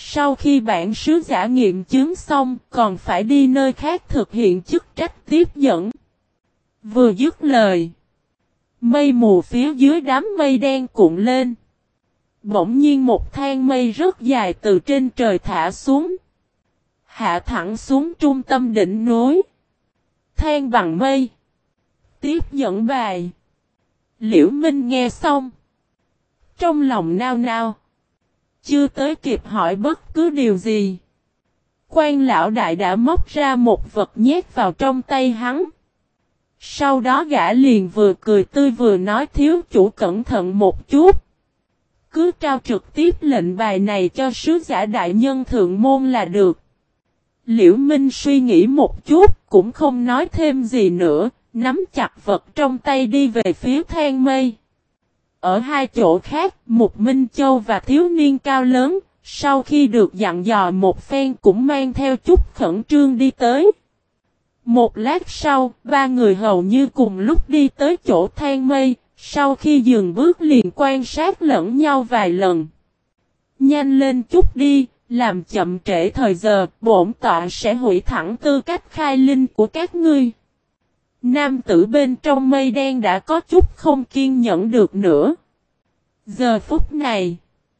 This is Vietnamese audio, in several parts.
Sau khi bản sứ giả nghiệm chứng xong, còn phải đi nơi khác thực hiện chức trách tiếp dẫn. Vừa dứt lời, mây mù phía dưới đám mây đen cuộn lên. Bỗng nhiên một thang mây rất dài từ trên trời thả xuống. Hạ thẳng xuống trung tâm đỉnh núi. Thang bằng mây. Tiếp dẫn bài. Liễu Minh nghe xong. Trong lòng nao nao. Chưa tới kịp hỏi bất cứ điều gì. Quan lão đại đã móc ra một vật nhét vào trong tay hắn. Sau đó gã liền vừa cười tươi vừa nói thiếu chủ cẩn thận một chút. Cứ trao trực tiếp lệnh bài này cho sứ giả đại nhân thượng môn là được. Liễu Minh suy nghĩ một chút cũng không nói thêm gì nữa, nắm chặt vật trong tay đi về phía thang mây. Ở hai chỗ khác, Mục Minh Châu và thiếu niên cao lớn, sau khi được dặn dò một phen cũng mang theo chút khẩn trương đi tới. Một lát sau, ba người hầu như cùng lúc đi tới chỗ thang mây, sau khi dừng bước liền quan sát lẫn nhau vài lần. Nhanh lên chút đi, làm chậm trễ thời giờ, bổn tọa sẽ hủy thẳng tư cách khai linh của các ngươi. Nam tử bên trong mây đen đã có chút không kiên nhẫn được nữa. Giờ phút này,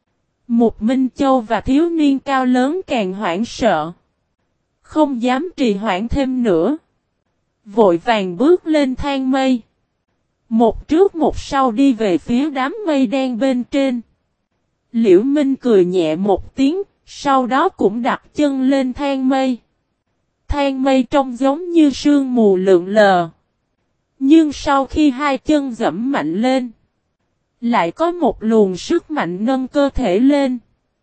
Mục Minh Châu và thiếu niên cao lớn càng hoảng sợ. Không dám trì hoãn thêm nữa. Vội vàng bước lên thang mây. Một trước một sau đi về phía đám mây đen bên trên. Liễu Minh cười nhẹ một tiếng, sau đó cũng đặt chân lên thang mây. Thang mây trông giống như sương mù lượn lờ. Nhưng sau khi hai chân dẫm mạnh lên, lại có một luồng sức mạnh nâng cơ thể lên.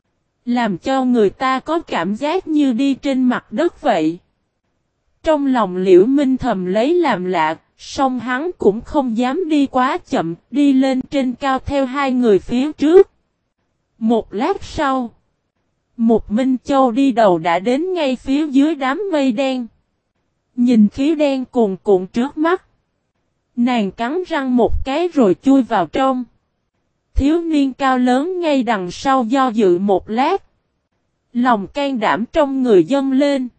Làm cho người ta có cảm giác như đi trên mặt đất vậy. Trong lòng Liễu Minh thầm lấy làm lạ, song hắn cũng không dám đi quá chậm, đi lên trên cao theo hai người phía trước. Một lát sau, Mục Minh Châu đi đầu đã đến ngay phía dưới đám mây đen. Nhìn khí đen cuồn cuộn trước mắt. Nàng cắn răng một cái rồi chui vào trong. Thiếu niên cao lớn ngay đằng sau do dự một lát. Lòng can đảm trong người dâng lên.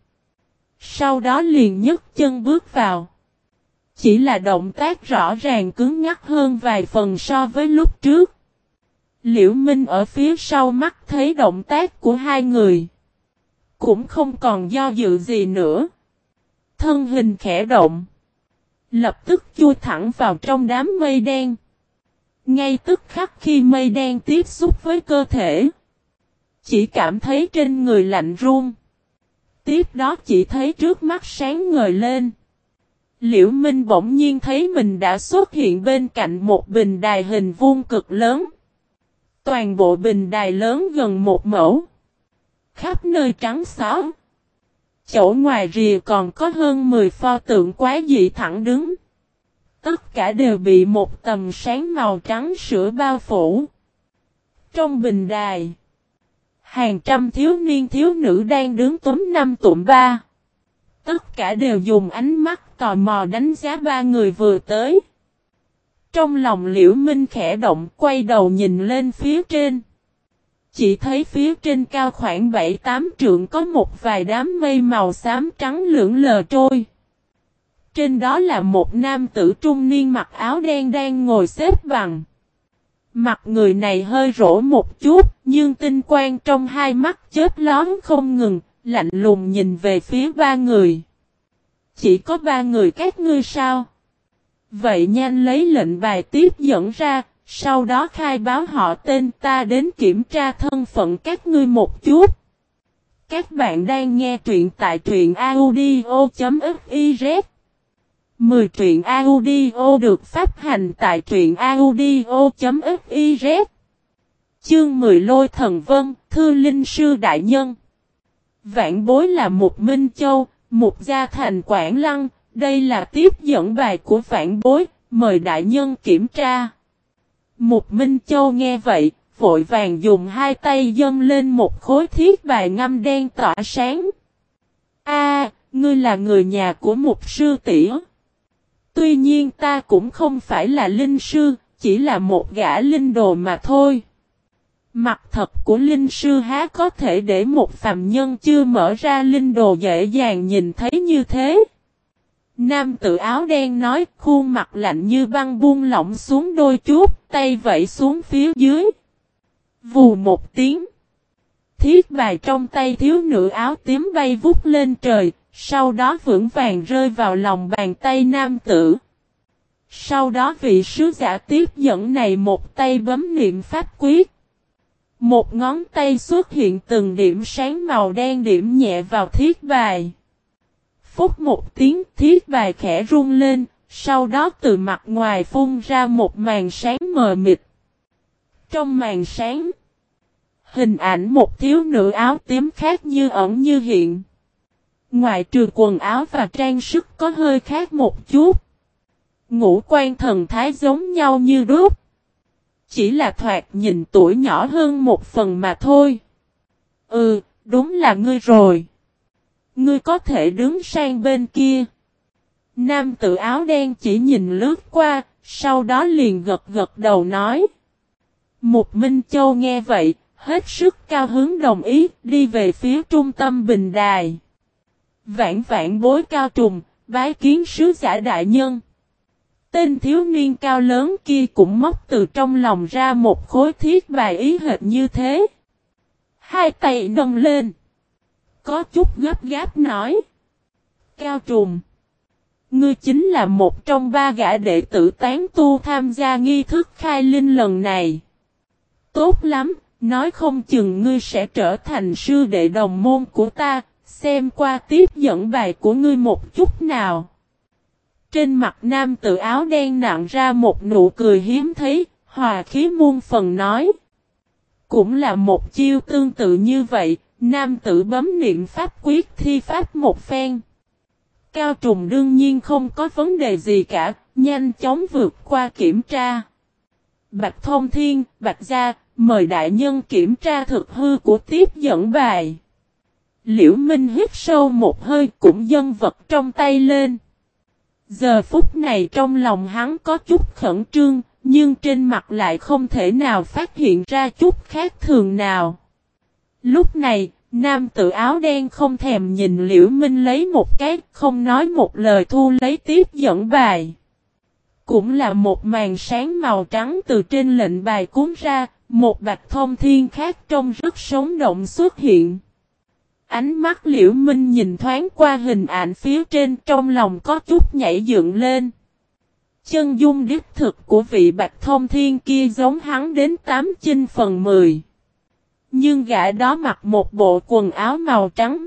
Sau đó liền nhấc chân bước vào. Chỉ là động tác rõ ràng cứng ngắc hơn vài phần so với lúc trước. Liễu Minh ở phía sau mắt thấy động tác của hai người. Cũng không còn do dự gì nữa. Thân hình khẽ động. Lập tức chui thẳng vào trong đám mây đen. Ngay tức khắc khi mây đen tiếp xúc với cơ thể. Chỉ cảm thấy trên người lạnh run. Tiếp đó chỉ thấy trước mắt sáng ngời lên. Liễu Minh bỗng nhiên thấy mình đã xuất hiện bên cạnh một bình đài hình vuông cực lớn. Toàn bộ bình đài lớn gần một mẫu. Khắp nơi trắng xóa. Chỗ ngoài rìa còn có hơn 10 pho tượng quái dị thẳng đứng. Tất cả đều bị một tầng sáng màu trắng sữa bao phủ. Trong bình đài, hàng trăm thiếu niên thiếu nữ đang đứng túm năm tụm ba. Tất cả đều dùng ánh mắt tò mò đánh giá ba người vừa tới. Trong lòng Liễu Minh khẽ động, quay đầu nhìn lên phía trên. Chỉ thấy phía trên cao khoảng 7-8 trượng có một vài đám mây màu xám trắng lượn lờ trôi. Trên đó là một nam tử trung niên mặc áo đen đang ngồi xếp bằng. Mặt người này hơi rỗ một chút, nhưng tinh quang trong hai mắt chớp lóe không ngừng, lạnh lùng nhìn về phía ba người. Chỉ có ba người các ngươi sao? Vậy nhanh lấy lệnh bài tiếp dẫn ra, sau đó khai báo họ tên, ta đến kiểm tra thân phận các ngươi một chút. Các bạn đang nghe truyện tại truyện audio.fiz. 10 truyện audio được phát hành tại truyện audio.fiz. Chương 10 Lôi Thần Vân, Thư Linh Sư Đại Nhân. Vạn bối là Mục Minh Châu, Mục Gia Thành Quảng Lăng, đây là tiếp dẫn bài của vạn bối, mời đại nhân kiểm tra. Mục Minh Châu nghe vậy, vội vàng dùng hai tay dâng lên một khối thiết bài ngăm đen tỏa sáng. Ngươi là người nhà của Mục sư tỷ. Tuy nhiên ta cũng không phải là linh sư, chỉ là một gã linh đồ mà thôi. Mặt thật của linh sư há có thể để một phàm nhân chưa mở ra linh đồ dễ dàng nhìn thấy như thế. Nam tử áo đen nói, khuôn mặt lạnh như băng buông lỏng xuống đôi chút, tay vẫy xuống phía dưới. Vù một tiếng. Thiết bài trong tay thiếu nữ áo tím bay vút lên trời, sau đó vững vàng rơi vào lòng bàn tay nam tử. Sau đó vị sứ giả tiếp dẫn này một tay bấm niệm pháp quyết. Một ngón tay xuất hiện từng điểm sáng màu đen điểm nhẹ vào thiết bài. Phút một tiếng thiết bài khẽ rung lên, sau đó từ mặt ngoài phun ra một màn sáng mờ mịt. Trong màn sáng, hình ảnh một thiếu nữ áo tím khác như ẩn như hiện. Ngoại trừ quần áo và trang sức có hơi khác một chút. Ngũ quan thần thái giống nhau như đúc. Chỉ là thoạt nhìn tuổi nhỏ hơn một phần mà thôi. Ừ, đúng là ngươi rồi. Ngươi có thể đứng sang bên kia. Nam tử áo đen chỉ nhìn lướt qua, sau đó liền gật gật đầu nói. Mục Minh Châu nghe vậy, hết sức cao hứng đồng ý, đi về phía trung tâm bình đài. Vãn vãn bối cao trùng, bái kiến sứ giả đại nhân. Tên thiếu niên cao lớn kia cũng móc từ trong lòng ra một khối thiết bài ý hệt như thế. Hai tay nâng lên. Có chút gấp gáp nói. Cao trùng. Ngươi chính là một trong ba gã đệ tử tán tu tham gia nghi thức khai linh lần này. Tốt lắm, nói không chừng ngươi sẽ trở thành sư đệ đồng môn của ta, xem qua tiếp dẫn bài của ngươi một chút nào. Trên mặt nam tử áo đen nặng ra một nụ cười hiếm thấy, hòa khí muôn phần nói. Cũng là một chiêu tương tự như vậy, nam tử bấm niệm pháp quyết thi pháp một phen. Cao trùng đương nhiên không có vấn đề gì cả, nhanh chóng vượt qua kiểm tra. Bạch Thông Thiên, Bạch Gia, mời đại nhân kiểm tra thực hư của tiếp dẫn bài. Liễu Minh hít sâu một hơi cũng dâng vật trong tay lên. Giờ phút này trong lòng hắn có chút khẩn trương, nhưng trên mặt lại không thể nào phát hiện ra chút khác thường nào. Lúc này, nam tử áo đen không thèm nhìn Liễu Minh lấy một cái, không nói một lời thu lấy tiếp dẫn bài. Cũng là một màn sáng màu trắng từ trên lệnh bài cuốn ra, một Bạch Thông Thiên khác trông rất sống động xuất hiện. Ánh mắt Liễu Minh nhìn thoáng qua hình ảnh phía trên trong lòng có chút nhảy dựng lên. Chân dung đích thực của vị Bạch Thông Thiên kia giống hắn đến 8/10. Nhưng gã đó mặc một bộ quần áo màu trắng.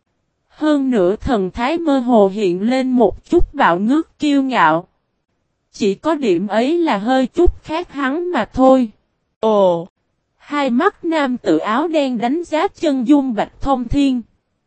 Hơn nữa thần thái mơ hồ hiện lên một chút bạo ngước kiêu ngạo. Chỉ có điểm ấy là hơi chút khác hắn mà thôi. Ồ! Hai mắt nam tử áo đen đánh giá chân dung Bạch Thông Thiên.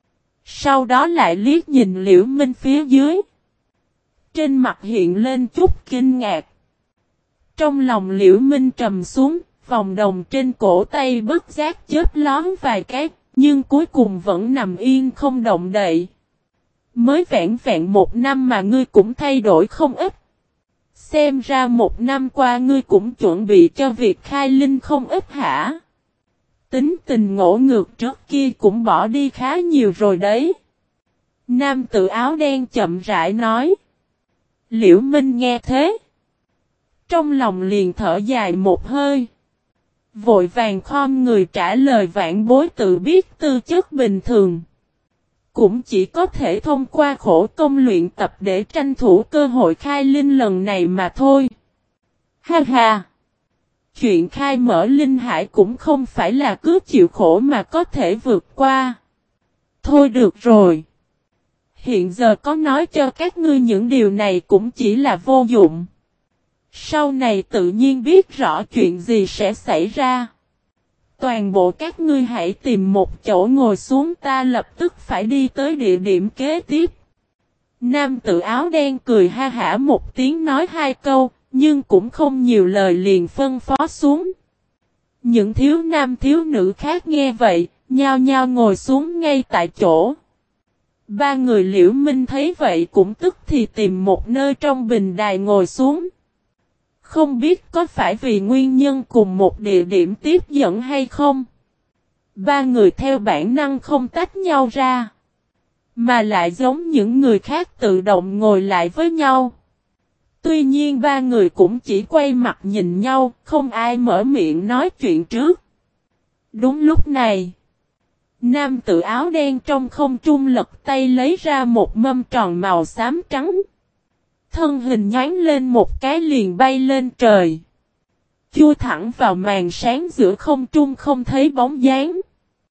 Sau đó lại liếc nhìn Liễu Minh phía dưới. Trên mặt hiện lên chút kinh ngạc. Trong lòng Liễu Minh trầm xuống, vòng đồng trên cổ tay bất giác chớp lón vài cái, nhưng cuối cùng vẫn nằm yên không động đậy. Mới vẹn vẹn một năm mà ngươi cũng thay đổi không ít. Xem ra một năm qua ngươi cũng chuẩn bị cho việc khai linh không ít hả? Tính tình ngỗ ngược trước kia cũng bỏ đi khá nhiều rồi đấy. Nam tử áo đen chậm rãi nói. Liễu Minh nghe thế. Trong lòng liền thở dài một hơi. Vội vàng khom người trả lời vãn bối tự biết tư chất bình thường. Cũng chỉ có thể thông qua khổ công luyện tập để tranh thủ cơ hội khai linh lần này mà thôi. Ha ha! Chuyện khai mở linh hải cũng không phải là cứ chịu khổ mà có thể vượt qua. Thôi được rồi. Hiện giờ có nói cho các ngươi những điều này cũng chỉ là vô dụng. Sau này tự nhiên biết rõ chuyện gì sẽ xảy ra. Toàn bộ các ngươi hãy tìm một chỗ ngồi xuống, ta lập tức phải đi tới địa điểm kế tiếp. Nam tử áo đen cười ha hả một tiếng nói hai câu, nhưng cũng không nhiều lời liền phân phó xuống. Những thiếu nam thiếu nữ khác nghe vậy, nhao nhao ngồi xuống ngay tại chỗ. Ba người Liễu Minh thấy vậy cũng tức thì tìm một nơi trong bình đài ngồi xuống. Không biết có phải vì nguyên nhân cùng một địa điểm tiếp dẫn hay không? Ba người theo bản năng không tách nhau ra. Mà lại giống những người khác tự động ngồi lại với nhau. Tuy nhiên ba người cũng chỉ quay mặt nhìn nhau, không ai mở miệng nói chuyện trước. Đúng lúc này, nam tử áo đen trong không trung lật tay lấy ra một mâm tròn màu xám trắng. Thân hình nhoáng lên một cái liền bay lên trời. Chui thẳng vào màn sáng giữa không trung không thấy bóng dáng.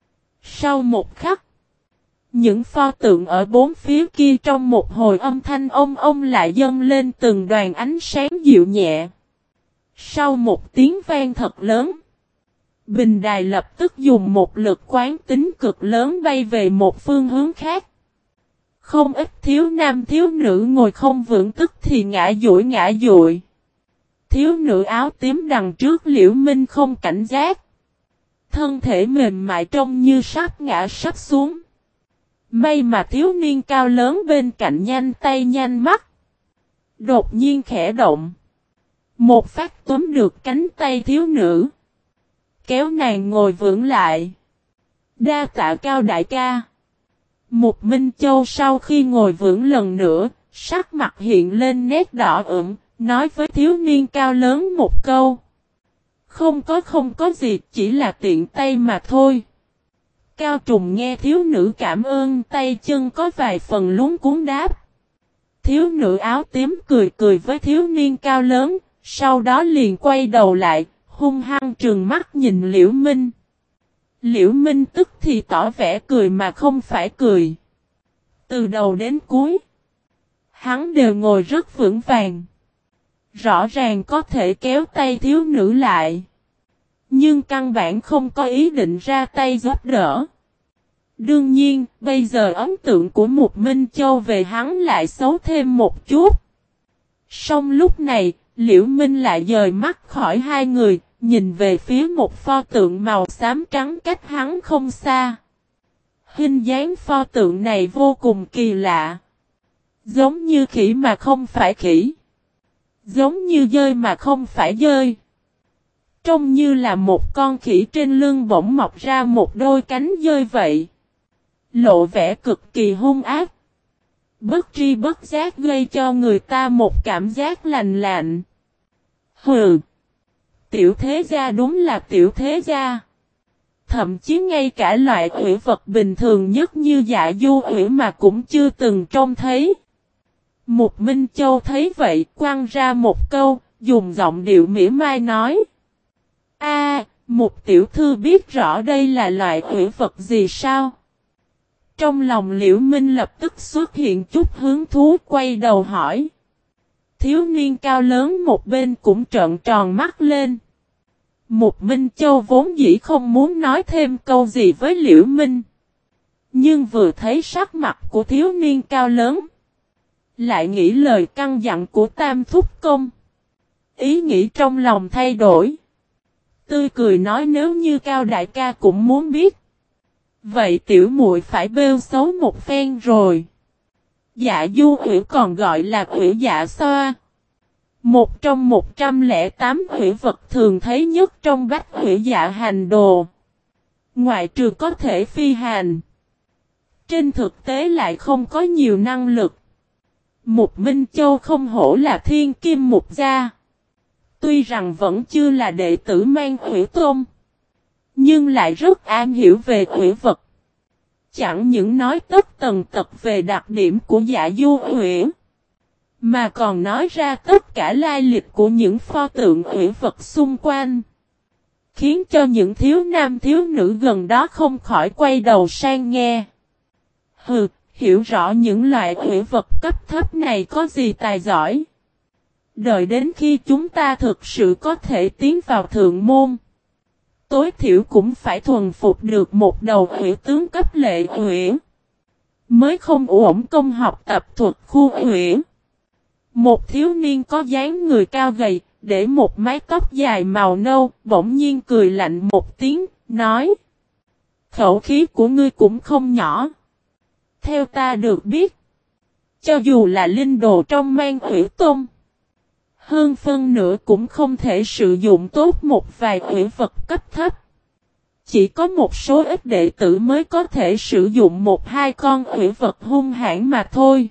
Sau một khắc, những pho tượng ở bốn phía kia trong một hồi âm thanh ông lại dâng lên từng đoàn ánh sáng dịu nhẹ. Sau một tiếng vang thật lớn, bình đài lập tức dùng một lực quán tính cực lớn bay về một phương hướng khác. Không ít thiếu nam thiếu nữ ngồi không vững tức thì ngã dụi. Thiếu nữ áo tím đằng trước Liễu Minh không cảnh giác. Thân thể mềm mại trông như sắp ngã sắp xuống. May mà thiếu niên cao lớn bên cạnh nhanh tay nhanh mắt. Đột nhiên khẽ động. Một phát túm được cánh tay thiếu nữ. Kéo nàng ngồi vững lại. Đa tạ Cao đại ca. Mục Minh Châu sau khi ngồi vững lần nữa, sắc mặt hiện lên nét đỏ ửng, nói với thiếu niên cao lớn một câu. Không có gì, chỉ là tiện tay mà thôi. Cao Trùng nghe thiếu nữ cảm ơn tay chân có vài phần luống cuống đáp. Thiếu nữ áo tím cười với thiếu niên cao lớn, sau đó liền quay đầu lại, hung hăng trừng mắt nhìn Liễu Minh. Liễu Minh tức thì tỏ vẻ cười mà không phải cười. Từ đầu đến cuối, hắn đều ngồi rất vững vàng. Rõ ràng có thể kéo tay thiếu nữ lại. Nhưng căn bản không có ý định ra tay giúp đỡ. Đương nhiên, bây giờ ấn tượng của Mục Minh Châu về hắn lại xấu thêm một chút. Song lúc này, Liễu Minh lại dời mắt khỏi hai người, nhìn về phía một pho tượng màu xám trắng cách hắn không xa. Hình dáng pho tượng này vô cùng kỳ lạ. Giống như khỉ mà không phải khỉ. Giống như dơi mà không phải dơi. Trông như là một con khỉ trên lưng bỗng mọc ra một đôi cánh dơi vậy. Lộ vẻ cực kỳ hung ác. Bất tri bất giác gây cho người ta một cảm giác lành lạnh. Hừ. Tiểu thế gia đúng là tiểu thế gia. Thậm chí ngay cả loại ủy vật bình thường nhất như dạ du ủy mà cũng chưa từng trông thấy. Mục Minh Châu thấy vậy quăng ra một câu, dùng giọng điệu mỉa mai nói. Mục tiểu thư biết rõ đây là loại ủy vật gì sao? Trong lòng Liễu Minh lập tức xuất hiện chút hứng thú quay đầu hỏi. Thiếu niên cao lớn một bên cũng trợn tròn mắt lên. Mục Minh Châu vốn dĩ không muốn nói thêm câu gì với Liễu Minh. Nhưng vừa thấy sắc mặt của thiếu niên cao lớn. Lại nghĩ lời căn dặn của Tam Thúc Công. Ý nghĩ trong lòng thay đổi. Tươi cười nói nếu như Cao đại ca cũng muốn biết. Vậy tiểu muội phải bêu xấu một phen rồi. Dạ du ủy còn gọi là ủy dạ xoa. Một trong 108 ủy vật thường thấy nhất trong bách ủy dạ hành đồ. Ngoại trừ có thể phi hành. Trên thực tế lại không có nhiều năng lực. Mục Minh Châu không hổ là thiên kim mục gia. Tuy rằng vẫn chưa là đệ tử mang ủy tôn. Nhưng lại rất am hiểu về ủy vật. Chẳng những nói tất tần tật về đặc điểm của dạ du ủy. Mà còn nói ra tất cả lai lịch của những pho tượng ủy vật xung quanh. Khiến cho những thiếu nam thiếu nữ gần đó không khỏi quay đầu sang nghe. Hừ, hiểu rõ những loại ủy vật cấp thấp này có gì tài giỏi. Đợi đến khi chúng ta thực sự có thể tiến vào thượng môn. Tối thiểu cũng phải thuần phục được một đầu ủy tướng cấp lệ ủy. Mới không uổng công học tập thuật khu ủy. Một thiếu niên có dáng người cao gầy, để một mái tóc dài màu nâu, bỗng nhiên cười lạnh một tiếng, nói. Khẩu khí của ngươi cũng không nhỏ. Theo ta được biết, cho dù là linh đồ trong mang ủy tôn, Hơn phân nửa cũng không thể sử dụng tốt một vài hủy vật cấp thấp. Chỉ có một số ít đệ tử mới có thể sử dụng một hai con hủy vật hung hãn mà thôi.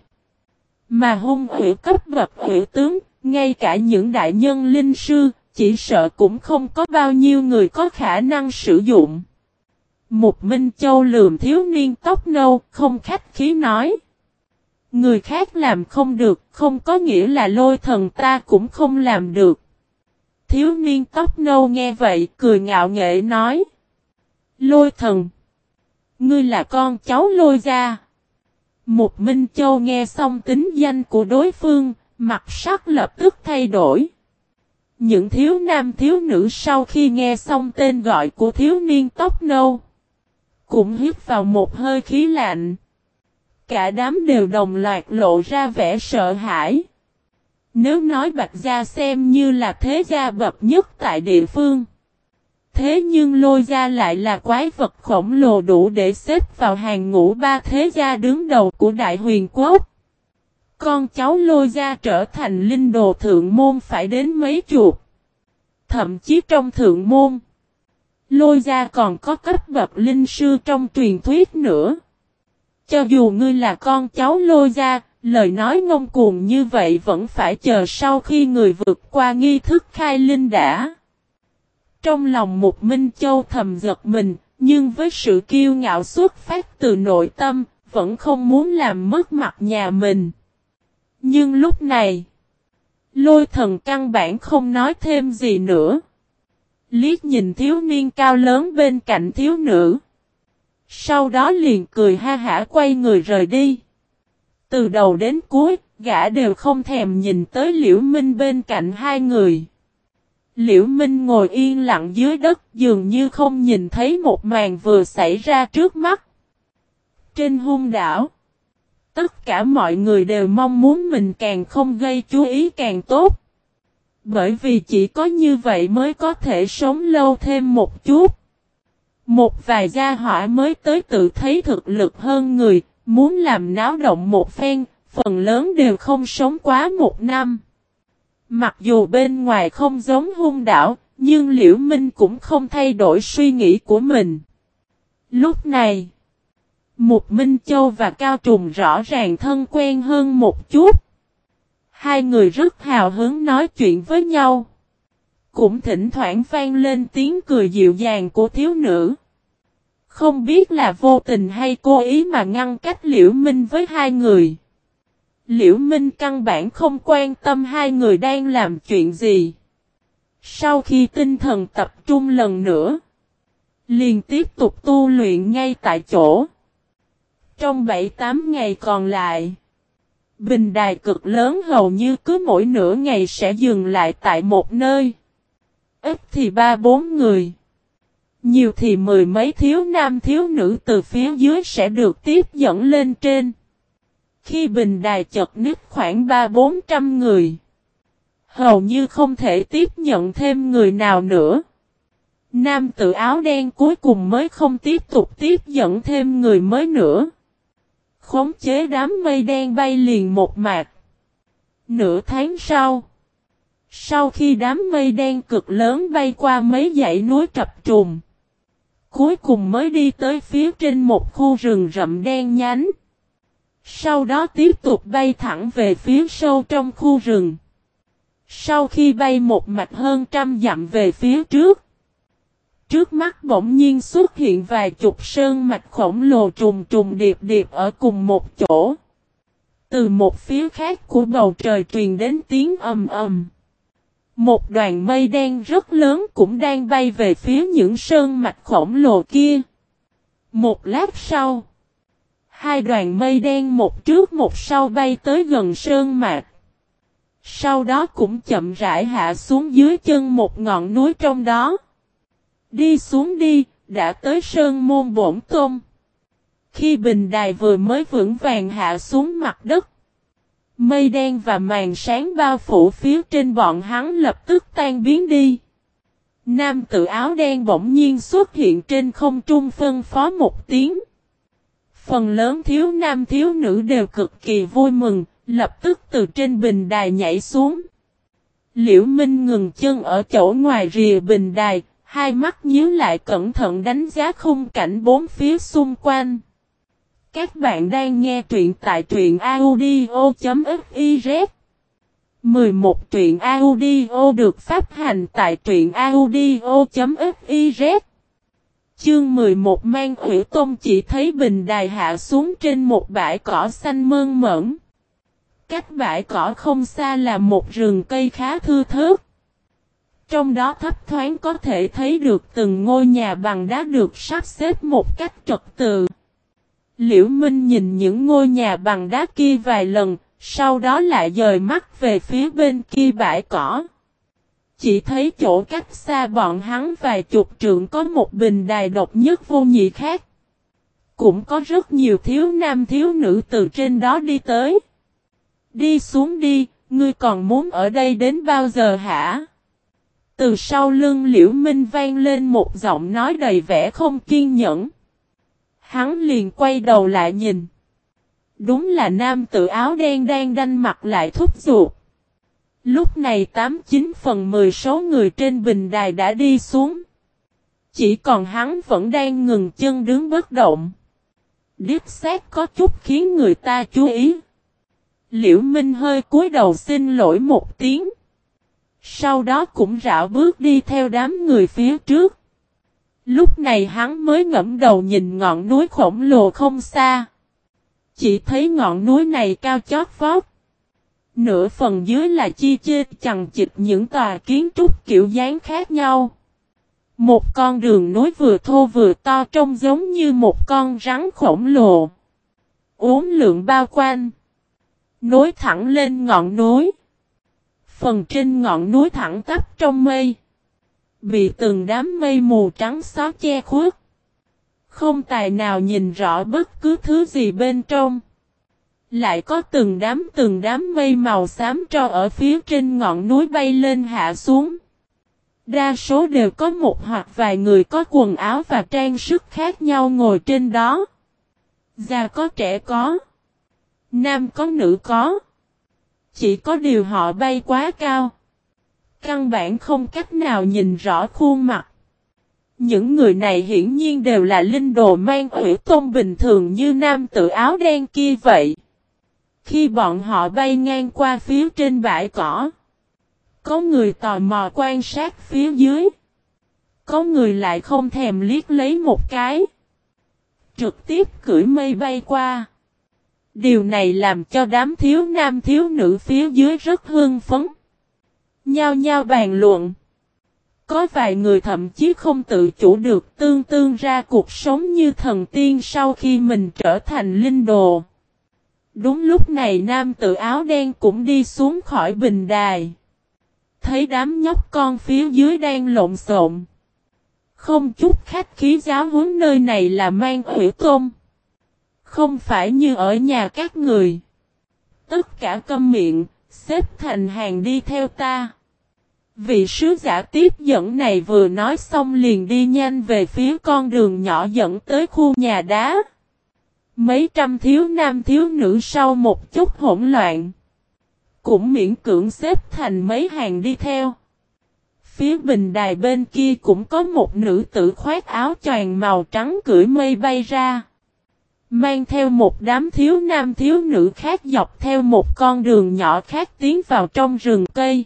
Mà hung hủy cấp bậc hủy tướng, ngay cả những đại nhân linh sư, chỉ sợ cũng không có bao nhiêu người có khả năng sử dụng. Mục Minh Châu lườm thiếu niên tóc nâu, không khách khí nói. Người khác làm không được, không có nghĩa là Lôi Thần ta cũng không làm được. Thiếu niên tóc nâu nghe vậy, cười ngạo nghễ nói. Lôi Thần, ngươi là con cháu Lôi gia. Mục Minh Châu nghe xong tính danh của đối phương, mặt sắc lập tức thay đổi. Những thiếu nam thiếu nữ sau khi nghe xong tên gọi của thiếu niên tóc nâu, cũng hít vào một hơi khí lạnh. Cả đám đều đồng loạt lộ ra vẻ sợ hãi. Nếu nói Bạch Gia xem như là thế gia bậc nhất tại địa phương, thế nhưng Lôi gia lại là quái vật khổng lồ đủ để xếp vào hàng ngũ ba thế gia đứng đầu của Đại Huyền Quốc. Con cháu Lôi gia trở thành linh đồ thượng môn phải đến mấy chục. Thậm chí trong thượng môn, Lôi gia còn có cấp bậc linh sư trong truyền thuyết nữa. Cho dù ngươi là con cháu Lôi gia, lời nói ngông cuồng như vậy vẫn phải chờ sau khi người vượt qua nghi thức khai linh đã. Trong lòng Mục Minh Châu thầm giật mình, nhưng với sự kiêu ngạo xuất phát từ nội tâm, vẫn không muốn làm mất mặt nhà mình. Nhưng lúc này, Lôi Thần căn bản không nói thêm gì nữa. Liếc nhìn thiếu niên cao lớn bên cạnh thiếu nữ. Sau đó liền cười ha hả quay người rời đi. Từ đầu đến cuối, gã đều không thèm nhìn tới Liễu Minh bên cạnh hai người. Liễu Minh ngồi yên lặng dưới đất dường như không nhìn thấy một màn vừa xảy ra trước mắt. Trên hung đảo, tất cả mọi người đều mong muốn mình càng không gây chú ý càng tốt. Bởi vì chỉ có như vậy mới có thể sống lâu thêm một chút. Một vài gia hỏa mới tới tự thấy thực lực hơn người, muốn làm náo động một phen, phần lớn đều không sống quá một năm. Mặc dù bên ngoài không giống hung đảo, nhưng Liễu Minh cũng không thay đổi suy nghĩ của mình. Lúc này, Mục Minh Châu và Cao Trùng rõ ràng thân quen hơn một chút. Hai người rất hào hứng nói chuyện với nhau. Cũng thỉnh thoảng vang lên tiếng cười dịu dàng của thiếu nữ. Không biết là vô tình hay cố ý mà ngăn cách Liễu Minh với hai người. Liễu Minh căn bản không quan tâm hai người đang làm chuyện gì. Sau khi tinh thần tập trung lần nữa, liền tiếp tục tu luyện ngay tại chỗ. Trong 7-8 ngày còn lại, bình đài cực lớn hầu như cứ mỗi nửa ngày sẽ dừng lại tại một nơi. Ít thì 3-4 người, nhiều thì mười mấy thiếu nam thiếu nữ từ phía dưới sẽ được tiếp dẫn lên trên. Khi bình đài chật ních khoảng 300-400 người, hầu như không thể tiếp nhận thêm người nào nữa. Nam tử áo đen cuối cùng mới không tiếp tục tiếp dẫn thêm người mới nữa. Khống chế đám mây đen bay liền một mạch. Nửa tháng sau khi đám mây đen cực lớn bay qua mấy dãy núi trập trùng, cuối cùng mới đi tới phía trên một khu rừng rậm đen nhánh. Sau đó tiếp tục bay thẳng về phía sâu trong khu rừng. Sau khi bay một mạch hơn 100 dặm về phía trước, trước mắt bỗng nhiên xuất hiện vài chục sơn mạch khổng lồ trùng trùng điệp điệp ở cùng một chỗ. Từ một phía khác của bầu trời truyền đến tiếng ầm ầm. Một đoàn mây đen rất lớn cũng đang bay về phía những sơn mạch khổng lồ kia. Một lát sau, hai đoàn mây đen một trước một sau bay tới gần sơn mạch. Sau đó cũng chậm rãi hạ xuống dưới chân một ngọn núi trong đó. Đi xuống đi, đã tới Sơn Môn Bổn Tôn. Khi bình đài vừa mới vững vàng hạ xuống mặt đất, mây đen và màn sáng bao phủ phía trên bọn hắn lập tức tan biến đi. Nam tử áo đen bỗng nhiên xuất hiện trên không trung phân phó một tiếng. Phần lớn thiếu nam thiếu nữ đều cực kỳ vui mừng, lập tức từ trên bình đài nhảy xuống. Liễu Minh ngừng chân ở chỗ ngoài rìa bình đài, hai mắt nhíu lại cẩn thận đánh giá khung cảnh bốn phía xung quanh. Các bạn đang nghe truyện tại truyện audio.fiz 11 truyện audio được phát hành tại truyện audio.fiz Chương 11 Mang Hủy Tôn chỉ thấy bình đài hạ xuống trên một bãi cỏ xanh mơn mởn. Cách bãi cỏ không xa là một rừng cây khá thưa thớt. Trong đó thấp thoáng có thể thấy được từng ngôi nhà bằng đá được sắp xếp một cách trật tự. Liễu Minh nhìn những ngôi nhà bằng đá kia vài lần, sau đó lại dời mắt về phía bên kia bãi cỏ. Chỉ thấy chỗ cách xa bọn hắn vài chục trượng có một bình đài độc nhất vô nhị khác. Cũng có rất nhiều thiếu nam thiếu nữ từ trên đó đi tới. Đi xuống đi, ngươi còn muốn ở đây đến bao giờ hả? Từ sau lưng Liễu Minh vang lên một giọng nói đầy vẻ không kiên nhẫn. Hắn liền quay đầu lại nhìn. Đúng là nam tử áo đen đang đanh mặt lại thúc giục. Lúc này 89/10 số người trên bình đài đã đi xuống. Chỉ còn hắn vẫn đang ngừng chân đứng bất động. Điếp xác có chút khiến người ta chú ý. Liễu Minh hơi cúi đầu xin lỗi một tiếng. Sau đó cũng rảo bước đi theo đám người phía trước. Lúc này hắn mới ngẫm đầu nhìn ngọn núi khổng lồ không xa. Chỉ thấy ngọn núi này cao chót vót. Nửa phần dưới là chi chê chằng chịt những tòa kiến trúc kiểu dáng khác nhau. Một con đường núi vừa thô vừa to trông giống như một con rắn khổng lồ. Uốn lượn bao quanh. Nối thẳng lên ngọn núi. Phần trên ngọn núi thẳng tắp trong mây. Bị từng đám mây mù trắng xóa che khuất. Không tài nào nhìn rõ bất cứ thứ gì bên trong. Lại có từng đám mây màu xám tro ở phía trên ngọn núi bay lên hạ xuống. Đa số đều có một hoặc vài người có quần áo và trang sức khác nhau ngồi trên đó. Già có trẻ có. Nam có nữ có. Chỉ có điều họ bay quá cao. Căn bản không cách nào nhìn rõ khuôn mặt. Những người này hiển nhiên đều là linh đồ mang Hủy Tôn bình thường như nam tử áo đen kia vậy. Khi bọn họ bay ngang qua phía trên bãi cỏ, có người tò mò quan sát phía dưới. Có người lại không thèm liếc lấy một cái. Trực tiếp cưỡi mây bay qua. Điều này làm cho đám thiếu nam thiếu nữ phía dưới rất hưng phấn. Nhao nhao bàn luận. Có vài người thậm chí không tự chủ được tương ra cuộc sống như thần tiên sau khi mình trở thành linh đồ. Đúng lúc này nam tử áo đen cũng đi xuống khỏi bình đài. Thấy đám nhóc con phía dưới đang lộn xộn. Không chút khách khí giáo huấn nơi này là mang Hủy Tôn. Không phải như ở nhà các người. Tất cả câm miệng, xếp thành hàng đi theo ta. Vị sứ giả tiếp dẫn này vừa nói xong liền đi nhanh về phía con đường nhỏ dẫn tới khu nhà đá. Mấy trăm thiếu nam thiếu nữ sau một chút hỗn loạn. Cũng miễn cưỡng xếp thành mấy hàng đi theo. Phía bình đài bên kia cũng có một nữ tử khoác áo choàng màu trắng cưỡi mây bay ra. Mang theo một đám thiếu nam thiếu nữ khác dọc theo một con đường nhỏ khác tiến vào trong rừng cây.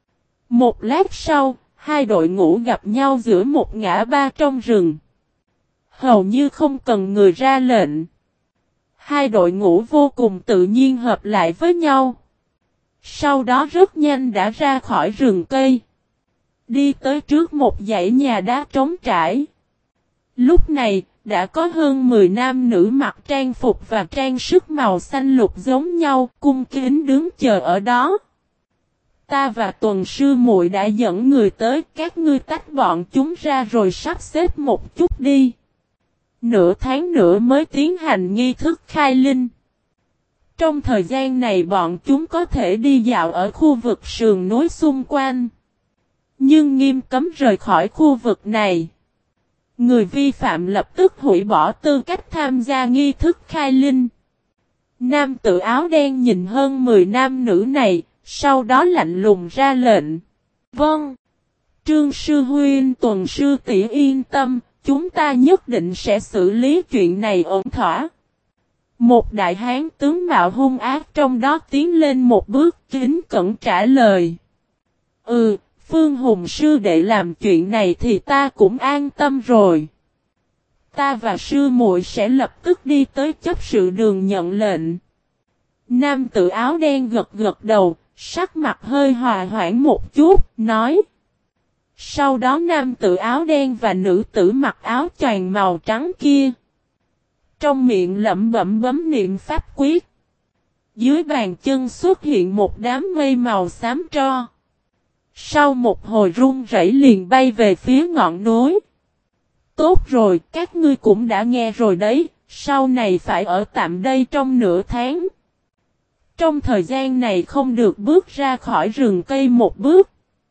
Một lát sau, hai đội ngũ gặp nhau giữa một ngã ba trong rừng. Hầu như không cần người ra lệnh. Hai đội ngũ vô cùng tự nhiên hợp lại với nhau. Sau đó rất nhanh đã ra khỏi rừng cây. Đi tới trước một dãy nhà đá trống trải. Lúc này, đã có hơn 10 nam nữ mặc trang phục và trang sức màu xanh lục giống nhau, cung kính đứng chờ ở đó. Ta và Tuần sư muội đã dẫn người tới, các ngươi tách bọn chúng ra rồi sắp xếp một chút đi. Nửa tháng nữa mới tiến hành nghi thức khai linh. Trong thời gian này bọn chúng có thể đi dạo ở khu vực sườn núi xung quanh. Nhưng nghiêm cấm rời khỏi khu vực này. Người vi phạm lập tức hủy bỏ tư cách tham gia nghi thức khai linh. Nam tử áo đen nhìn hơn 10 nam nữ này, sau đó lạnh lùng ra lệnh. Vâng. Trương sư huynh, Tuần sư tỷ yên tâm, chúng ta nhất định sẽ xử lý chuyện này ổn thỏa. Một đại hán tướng mạo hung ác trong đó tiến lên một bước kính cẩn trả lời. Phương Hùng sư đệ làm chuyện này thì ta cũng an tâm rồi. Ta và sư muội sẽ lập tức đi tới chấp sự đường nhận lệnh. Nam tử áo đen gật gật đầu, sắc mặt hơi hòa hoãn một chút, nói. Sau đó nam tử áo đen và nữ tử mặc áo choàng màu trắng kia, trong miệng lẩm bẩm bấm niệm pháp quyết. Dưới bàn chân xuất hiện một đám mây màu xám tro. Sau một hồi rung rẩy liền bay về phía ngọn núi. Tốt rồi, các ngươi cũng đã nghe rồi đấy, sau này phải ở tạm đây trong nửa tháng. Trong thời gian này không được bước ra khỏi rừng cây một bước.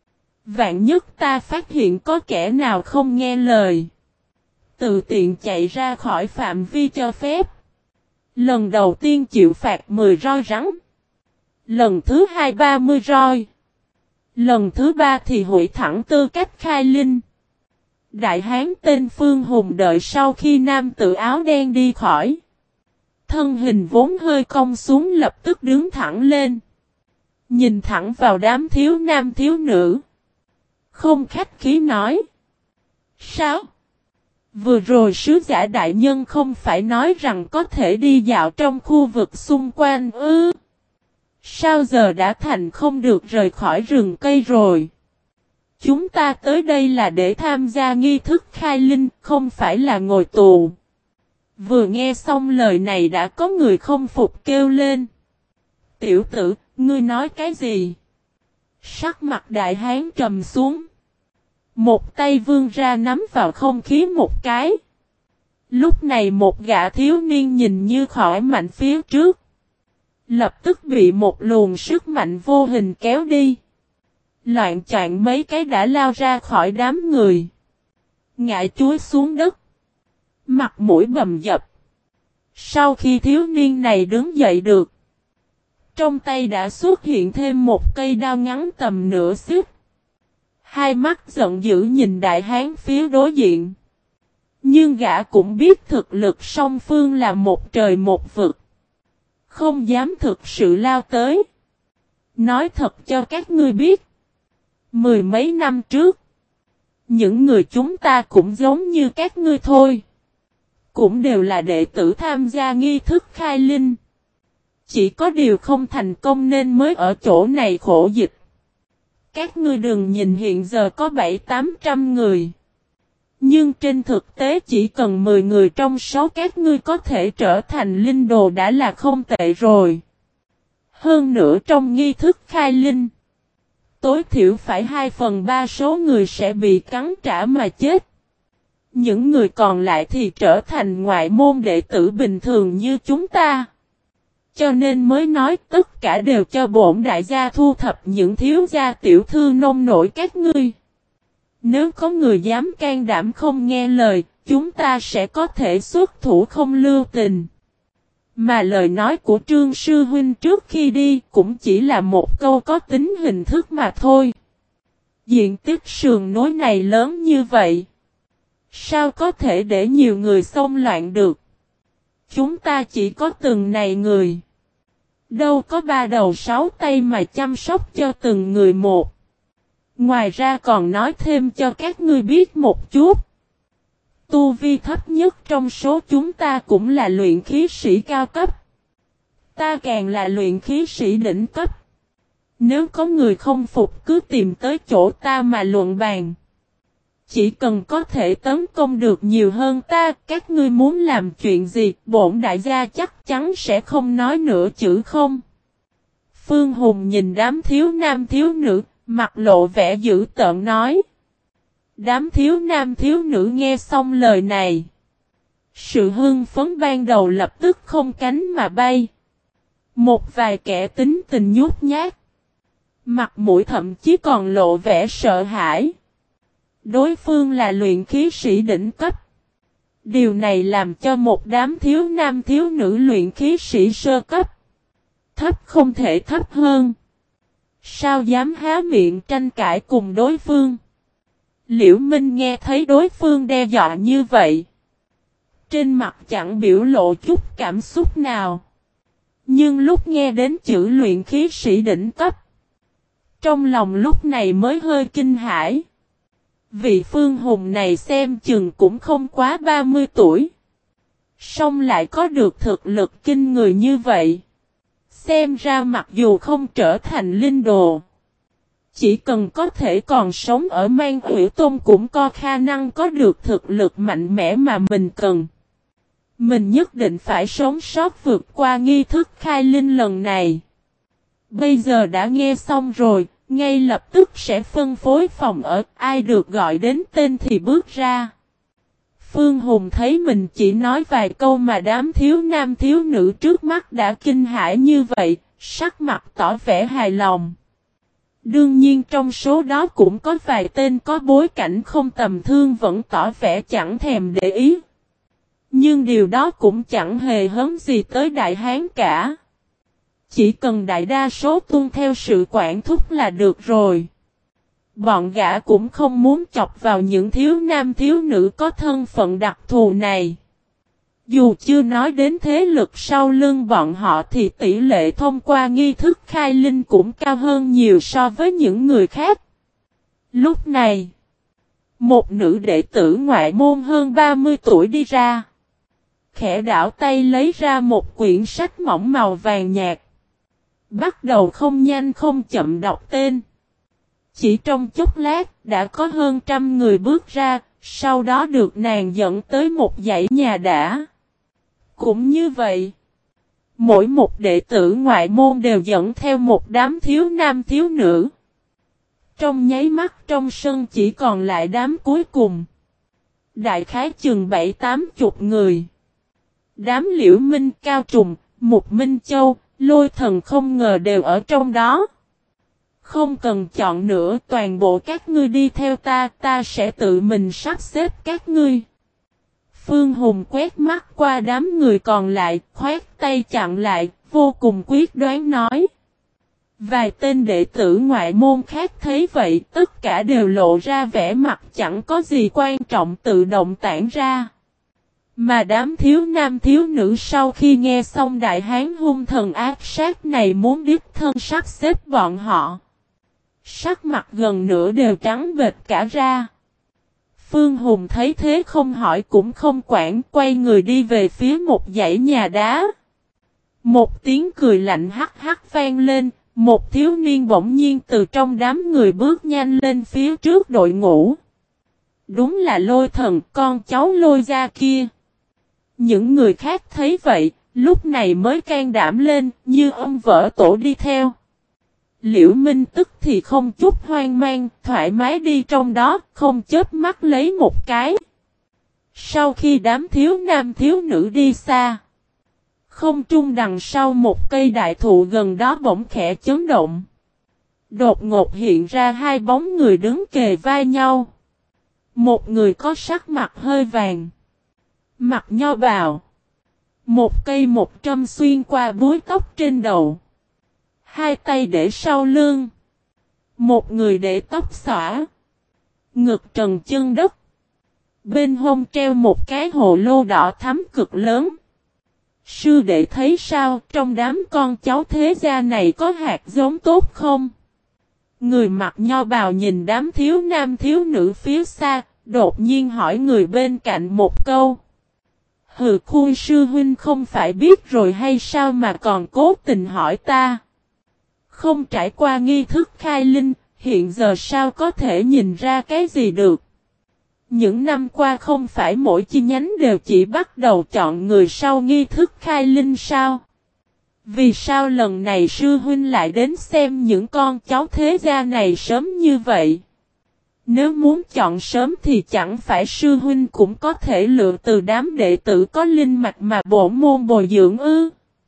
Vạn nhất ta phát hiện có kẻ nào không nghe lời, tự tiện chạy ra khỏi phạm vi cho phép. Lần đầu tiên chịu phạt 10 roi rắn. Lần thứ 2 30 roi. Lần thứ 3 thì hủy thẳng tư cách khai linh. Đại hán tên Phương Hùng đợi sau khi nam tử áo đen đi khỏi. Thân hình vốn hơi cong xuống lập tức đứng thẳng lên. Nhìn thẳng vào đám thiếu nam thiếu nữ. Không khách khí nói. Sao? Vừa rồi sứ giả đại nhân không phải nói rằng có thể đi dạo trong khu vực xung quanh ư? Sao giờ đã thành không được rời khỏi rừng cây rồi? Chúng ta tới đây là để tham gia nghi thức khai linh, không phải là ngồi tù. Vừa nghe xong lời này đã có người không phục kêu lên. Tiểu tử, ngươi nói cái gì? Sắc mặt đại hán trầm xuống. Một tay vươn ra nắm vào không khí một cái. Lúc này một gã thiếu niên nhìn như khỏi mạnh phía trước. Lập tức bị một luồng sức mạnh vô hình kéo đi. Loạn choạng mấy cái đã lao ra khỏi đám người. Ngã chuối xuống đất. Mặt mũi bầm dập. Sau khi thiếu niên này đứng dậy được. Trong tay đã xuất hiện thêm một cây đao ngắn tầm nửa xích. Hai mắt giận dữ nhìn đại hán phía đối diện. Nhưng gã cũng biết thực lực song phương là một trời một vực. Không dám thực sự lao tới. Nói thật cho các ngươi biết. 10 mấy năm trước. Những người chúng ta cũng giống như các ngươi thôi. Cũng đều là đệ tử tham gia nghi thức khai linh. Chỉ có điều không thành công nên mới ở chỗ này khổ dịch. Các ngươi đừng nhìn hiện giờ có 700-800 người. Nhưng trên thực tế chỉ cần 10 người trong số các ngươi có thể trở thành linh đồ đã là không tệ rồi. Hơn nữa trong nghi thức khai linh, tối thiểu phải 2/3 số người sẽ bị cắn trả mà chết. Những người còn lại thì trở thành ngoại môn đệ tử bình thường như chúng ta. Cho nên mới nói tất cả đều cho bổn đại gia thu thập những thiếu gia tiểu thư nông nổi các ngươi. Nếu có người dám can đảm không nghe lời, chúng ta sẽ có thể xuất thủ không lưu tình. Mà lời nói của Trương Sư Huynh trước khi đi cũng chỉ là một câu có tính hình thức mà thôi. Diện tích sườn núi này lớn như vậy. Sao có thể để nhiều người xông loạn được? Chúng ta chỉ có từng này người. Đâu có 3 đầu 6 tay mà chăm sóc cho từng người một. Ngoài ra còn nói thêm cho các ngươi biết một chút. Tu vi thấp nhất trong số chúng ta cũng là luyện khí sĩ cao cấp. Ta càng là luyện khí sĩ đỉnh cấp. Nếu có người không phục cứ tìm tới chỗ ta mà luận bàn. Chỉ cần có thể tấn công được nhiều hơn ta, các ngươi muốn làm chuyện gì, bổn đại gia chắc chắn sẽ không nói nửa chữ không. Phương Hùng nhìn đám thiếu nam thiếu nữ, mặt lộ vẻ dữ tợn nói. Đám thiếu nam thiếu nữ nghe xong lời này. Sự hưng phấn ban đầu lập tức không cánh mà bay. Một vài kẻ tính tình nhút nhát. Mặt mũi thậm chí còn lộ vẻ sợ hãi. Đối phương là luyện khí sĩ đỉnh cấp. Điều này làm cho một đám thiếu nam thiếu nữ luyện khí sĩ sơ cấp. Thấp không thể thấp hơn. Sao dám há miệng tranh cãi cùng đối phương? Liễu Minh nghe thấy đối phương đe dọa như vậy. Trên mặt chẳng biểu lộ chút cảm xúc nào. Nhưng lúc nghe đến chữ luyện khí sĩ đỉnh cấp, trong lòng lúc này mới hơi kinh hãi. Vị Phương Hùng này xem chừng cũng không quá 30 tuổi. Song lại có được thực lực kinh người như vậy. Xem ra mặc dù không trở thành linh đồ, chỉ cần có thể còn sống ở Man Hủy Tôn cũng có khả năng có được thực lực mạnh mẽ mà mình cần. Mình nhất định phải sống sót vượt qua nghi thức khai linh lần này. Bây giờ đã nghe xong rồi, ngay lập tức sẽ phân phối phòng ở, ai được gọi đến tên thì bước ra. Phương Hùng thấy mình chỉ nói vài câu mà đám thiếu nam thiếu nữ trước mắt đã kinh hãi như vậy, sắc mặt tỏ vẻ hài lòng. Đương nhiên trong số đó cũng có vài tên có bối cảnh không tầm thường vẫn tỏ vẻ chẳng thèm để ý. Nhưng điều đó cũng chẳng hề hấn gì tới Đại Hán cả. Chỉ cần đại đa số tuân theo sự quản thúc là được rồi. Bọn gã cũng không muốn chọc vào những thiếu nam thiếu nữ có thân phận đặc thù này. Dù chưa nói đến thế lực sau lưng bọn họ thì tỷ lệ thông qua nghi thức khai linh cũng cao hơn nhiều so với những người khác. Lúc này, một nữ đệ tử ngoại môn hơn 30 tuổi đi ra. Khẽ đảo tay lấy ra một quyển sách mỏng màu vàng nhạt. Bắt đầu không nhanh không chậm đọc tên. Chỉ trong chốc lát đã có hơn 100 người bước ra, sau đó được nàng dẫn tới một dãy nhà đã. Cũng như vậy, mỗi một đệ tử ngoại môn đều dẫn theo một đám thiếu nam thiếu nữ. Trong nháy mắt trong sân chỉ còn lại đám cuối cùng. Đại khái chừng 7-80 người. Đám Liễu Minh, Cao Trùng, Mục Minh Châu, Lôi Thần không ngờ đều ở trong đó. Không cần chọn nữa, toàn bộ các ngươi đi theo ta sẽ tự mình sắp xếp các ngươi. Phương Hùng quét mắt qua đám người còn lại, khoét tay chặn lại, vô cùng quyết đoán nói. Vài tên đệ tử ngoại môn khác thấy vậy, tất cả đều lộ ra vẻ mặt chẳng có gì quan trọng tự động tản ra. Mà đám thiếu nam thiếu nữ sau khi nghe xong Đại Hán hung thần ác sát này muốn đích thân sắp xếp bọn họ. Sắc mặt gần nửa đều trắng bệch cả ra. Phương Hùng thấy thế không hỏi cũng không quản, quay người đi về phía một dãy nhà đá. Một tiếng cười lạnh hắc hắc vang lên, một thiếu niên bỗng nhiên từ trong đám người bước nhanh lên phía trước đội ngũ. Đúng là Lôi Thần, con cháu Lôi gia kia. Những người khác thấy vậy, lúc này mới can đảm lên, như ông vỡ tổ đi theo. Liễu Minh tức thì không chút hoang mang, thoải mái đi trong đó, không chớp mắt lấy một cái. Sau khi đám thiếu nam thiếu nữ đi xa, không trung đằng sau một cây đại thụ gần đó bỗng khẽ chấn động. Đột ngột hiện ra hai bóng người đứng kề vai nhau. Một người có sắc mặt hơi vàng, mặc nho bào, một cây một trâm xuyên qua búi tóc trên đầu. Hai tay để sau lưng. Một người để tóc xõa. Ngực trần chân đất. Bên hông treo một cái hồ lô đỏ thắm cực lớn. Sư đệ thấy sao, trong đám con cháu thế gia này có hạt giống tốt không? Người mặc nho bào nhìn đám thiếu nam thiếu nữ phía xa, đột nhiên hỏi người bên cạnh một câu. Hừ, Khui sư huynh không phải biết rồi hay sao mà còn cố tình hỏi ta? Không trải qua nghi thức khai linh, hiện giờ sao có thể nhìn ra cái gì được? Những năm qua không phải mỗi chi nhánh đều chỉ bắt đầu chọn người sau nghi thức khai linh sao? Vì sao lần này sư huynh lại đến xem những con cháu thế gia này sớm như vậy? Nếu muốn chọn sớm thì chẳng phải sư huynh cũng có thể lựa từ đám đệ tử có linh mạch mà bổn môn bồi dưỡng ư?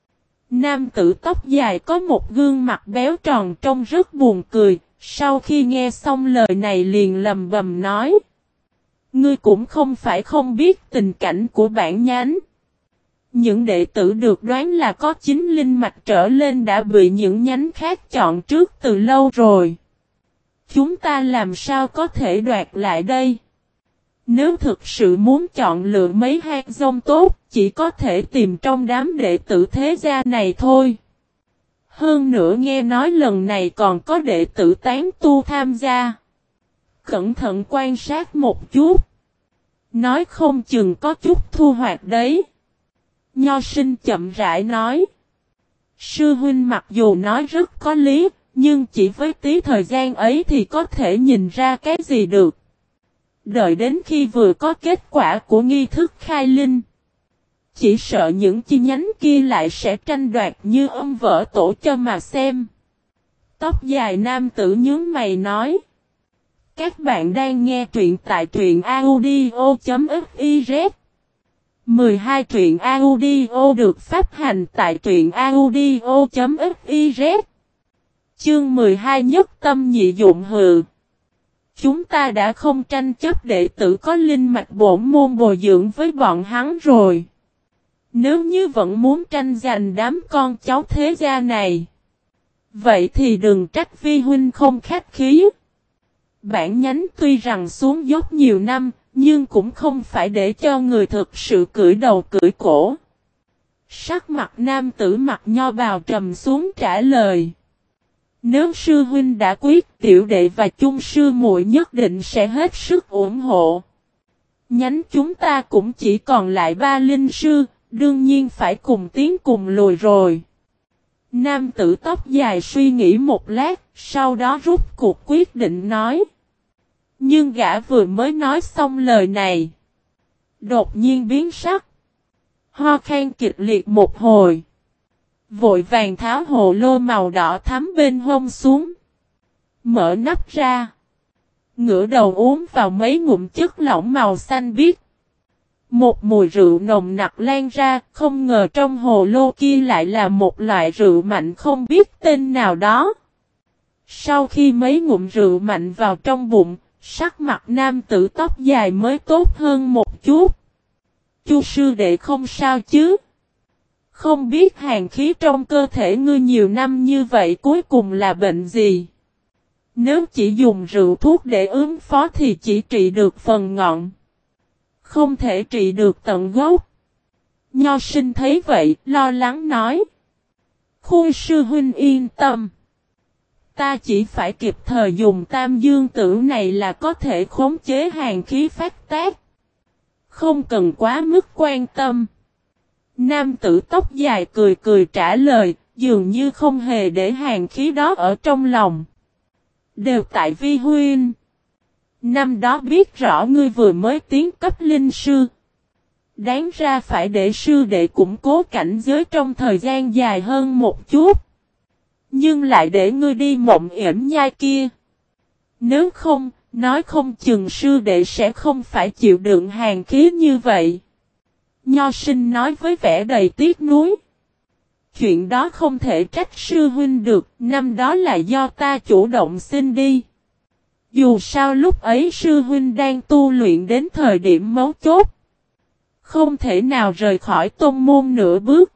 Nam tử tóc dài có một gương mặt béo tròn trông rất buồn cười, sau khi nghe xong lời này liền lầm bầm nói. Ngươi cũng không phải không biết tình cảnh của bản nhánh. Những đệ tử được đoán là có 9 linh mạch trở lên đã bị những nhánh khác chọn trước từ lâu rồi. Chúng ta làm sao có thể đoạt lại đây? Nếu thực sự muốn chọn lựa mấy hạt giống tốt, chỉ có thể tìm trong đám đệ tử thế gia này thôi. Hơn nữa nghe nói lần này còn có đệ tử tán tu tham gia. Cẩn thận quan sát một chút. Nói không chừng có chút thu hoạch đấy. Nho sinh chậm rãi nói. Sư huynh mặc dù nói rất có lý, nhưng chỉ với tí thời gian ấy thì có thể nhìn ra cái gì được. Đợi đến khi vừa có kết quả của nghi thức khai linh. Chỉ sợ những chi nhánh kia lại sẽ tranh đoạt như ông vỡ tổ cho mà xem. Tóc dài nam tử nhướng mày nói. Các bạn đang nghe truyện tại truyện audio.fiz 12 truyện audio được phát hành tại truyện audio.fiz Chương 12 nhất tâm nhị dụng hừ. Chúng ta đã không tranh chấp đệ tử có linh mạch bổn môn bồi dưỡng với bọn hắn rồi. Nếu như vẫn muốn tranh giành đám con cháu thế gia này, vậy thì đừng trách vi huynh không khách khí. Bản nhánh tuy rằng xuống dốc nhiều năm, nhưng cũng không phải để cho người thực sự cưỡi đầu cưỡi cổ. Sắc mặt nam tử mặc nho bào trầm xuống trả lời. Nếu sư huynh đã quyết, tiểu đệ và chung sư muội nhất định sẽ hết sức ủng hộ. Nhánh chúng ta cũng chỉ còn lại 3 linh sư, đương nhiên phải cùng tiến cùng lùi rồi. Nam tử tóc dài suy nghĩ một lát, sau đó rút cuộc quyết định nói. Nhưng gã vừa mới nói xong lời này, đột nhiên biến sắc. Ho khan kịch liệt một hồi. Vội vàng tháo hồ lô màu đỏ thắm bên hông xuống. Mở nắp ra. Ngửa đầu uống vào mấy ngụm chất lỏng màu xanh biếc. Một mùi rượu nồng nặc lan ra, không ngờ trong hồ lô kia lại là một loại rượu mạnh không biết tên nào đó. Sau khi mấy ngụm rượu mạnh vào trong bụng, sắc mặt nam tử tóc dài mới tốt hơn một chút. Chu sư đệ không sao chứ? Không biết hàn khí trong cơ thể ngươi nhiều năm như vậy cuối cùng là bệnh gì? Nếu chỉ dùng rượu thuốc để ứng phó thì chỉ trị được phần ngọn. Không thể trị được tận gốc. Nho sinh thấy vậy, lo lắng nói. Khui sư huynh yên tâm. Ta chỉ phải kịp thời dùng tam dương tử này là có thể khống chế hàn khí phát tác. Không cần quá mức quan tâm. Nam tử tóc dài cười cười trả lời, dường như không hề để hàn khí đó ở trong lòng. Đều tại vi huynh. Năm đó biết rõ ngươi vừa mới tiến cấp linh sư. Đáng ra phải để sư đệ củng cố cảnh giới trong thời gian dài hơn một chút. Nhưng lại để ngươi đi mộng yểm nhai kia. Nếu không, nói không chừng sư đệ sẽ không phải chịu đựng hàn khí như vậy. Nho sinh nói với vẻ đầy tiếc nuối. Chuyện đó không thể trách sư huynh được, năm đó là do ta chủ động xin đi. Dù sao lúc ấy sư huynh đang tu luyện đến thời điểm mấu chốt. Không thể nào rời khỏi tôn môn nửa bước.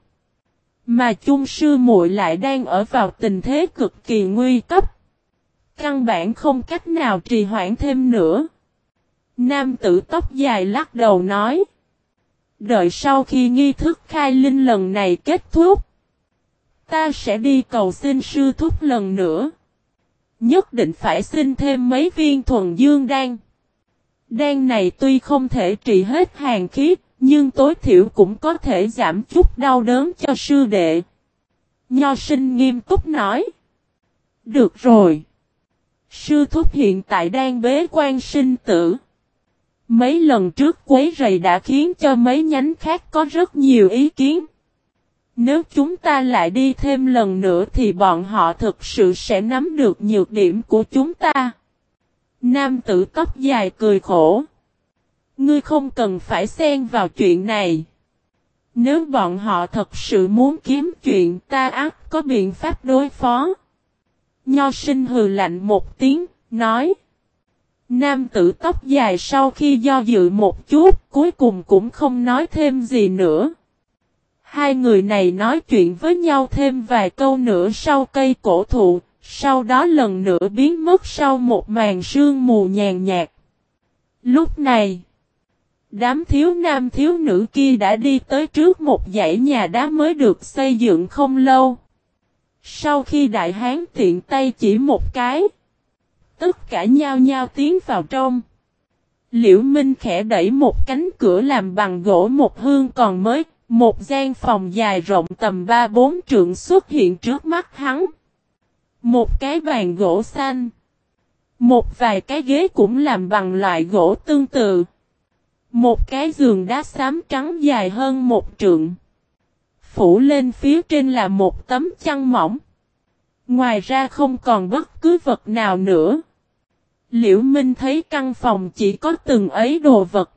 Mà chung sư muội lại đang ở vào tình thế cực kỳ nguy cấp. Căn bản không cách nào trì hoãn thêm nữa. Nam tử tóc dài lắc đầu nói. Đợi sau khi nghi thức khai linh lần này kết thúc. Ta sẽ đi cầu xin sư thúc lần nữa. Nhất định phải xin thêm mấy viên thuần dương đan. Đan này tuy không thể trị hết hàn khí, nhưng tối thiểu cũng có thể giảm chút đau đớn cho sư đệ. Nho sinh nghiêm túc nói. Được rồi. Sư thúc hiện tại đang bế quan sinh tử. Mấy lần trước quấy rầy đã khiến cho mấy nhánh khác có rất nhiều ý kiến. Nếu chúng ta lại đi thêm lần nữa thì bọn họ thực sự sẽ nắm được nhược điểm của chúng ta. Nam tử tóc dài cười khổ. Ngươi không cần phải xen vào chuyện này. Nếu bọn họ thật sự muốn kiếm chuyện ta ắt có biện pháp đối phó. Nho sinh hừ lạnh một tiếng, nói. Nam tử tóc dài sau khi do dự một chút, cuối cùng cũng không nói thêm gì nữa. Hai người này nói chuyện với nhau thêm vài câu nữa sau cây cổ thụ, sau đó lần nữa biến mất sau một màn sương mù nhàn nhạt. Lúc này, đám thiếu nam thiếu nữ kia đã đi tới trước một dãy nhà đá mới được xây dựng không lâu. Sau khi đại hán tiện tay chỉ một cái, tất cả nhao nhao tiến vào trong. Liễu Minh khẽ đẩy một cánh cửa làm bằng gỗ một hương còn mới, một gian phòng dài rộng tầm 3-4 trượng xuất hiện trước mắt hắn. Một cái bàn gỗ xanh. Một vài cái ghế cũng làm bằng loại gỗ tương tự. Một cái giường đá xám trắng dài hơn một trượng. Phủ lên phía trên là một tấm chăn mỏng. Ngoài ra không còn bất cứ vật nào nữa. Liễu Minh thấy căn phòng chỉ có từng ấy đồ vật.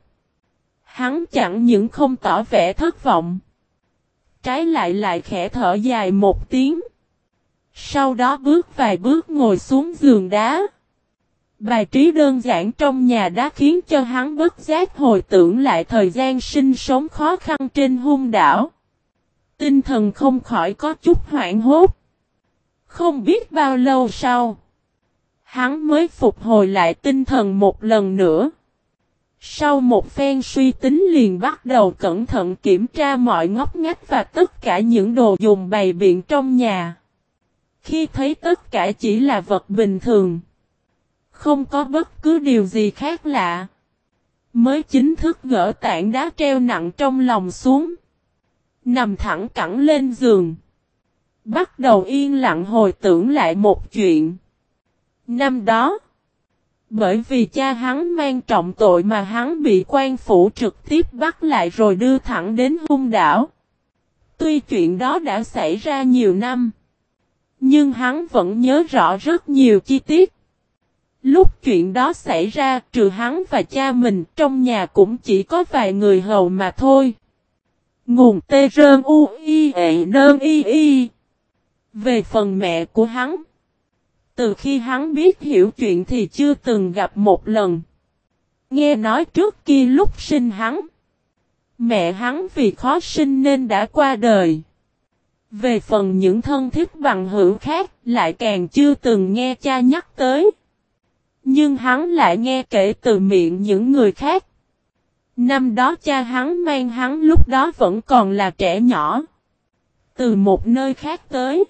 Hắn chẳng những không tỏ vẻ thất vọng. Trái lại khẽ thở dài một tiếng. Sau đó bước vài bước ngồi xuống giường đá. Bài trí đơn giản trong nhà đá khiến cho hắn bất giác hồi tưởng lại thời gian sinh sống khó khăn trên hung đảo. Tinh thần không khỏi có chút hoảng hốt. Không biết bao lâu sau, hắn mới phục hồi lại tinh thần một lần nữa. Sau một phen suy tính liền bắt đầu cẩn thận kiểm tra mọi ngóc ngách và tất cả những đồ dùng bày biện trong nhà. Khi thấy tất cả chỉ là vật bình thường, không có bất cứ điều gì khác lạ, mới chính thức gỡ tảng đá treo nặng trong lòng xuống. Nằm thẳng cẳng lên giường, bắt đầu yên lặng hồi tưởng lại một chuyện. Năm đó, bởi vì cha hắn mang trọng tội mà hắn bị quan phủ trực tiếp bắt lại rồi đưa thẳng đến hung đảo. Tuy chuyện đó đã xảy ra nhiều năm, nhưng hắn vẫn nhớ rõ rất nhiều chi tiết. Lúc chuyện đó xảy ra, trừ hắn và cha mình, trong nhà cũng chỉ có vài người hầu mà thôi. Nguồn tê rơn u i e nơn y y. Về phần mẹ của hắn, từ khi hắn biết hiểu chuyện thì chưa từng gặp một lần. Nghe nói trước kia lúc sinh hắn, mẹ hắn vì khó sinh nên đã qua đời. Về phần những thân thích bằng hữu khác, lại càng chưa từng nghe cha nhắc tới. Nhưng hắn lại nghe kể từ miệng những người khác. Năm đó cha hắn mang hắn lúc đó vẫn còn là trẻ nhỏ, từ một nơi khác tới.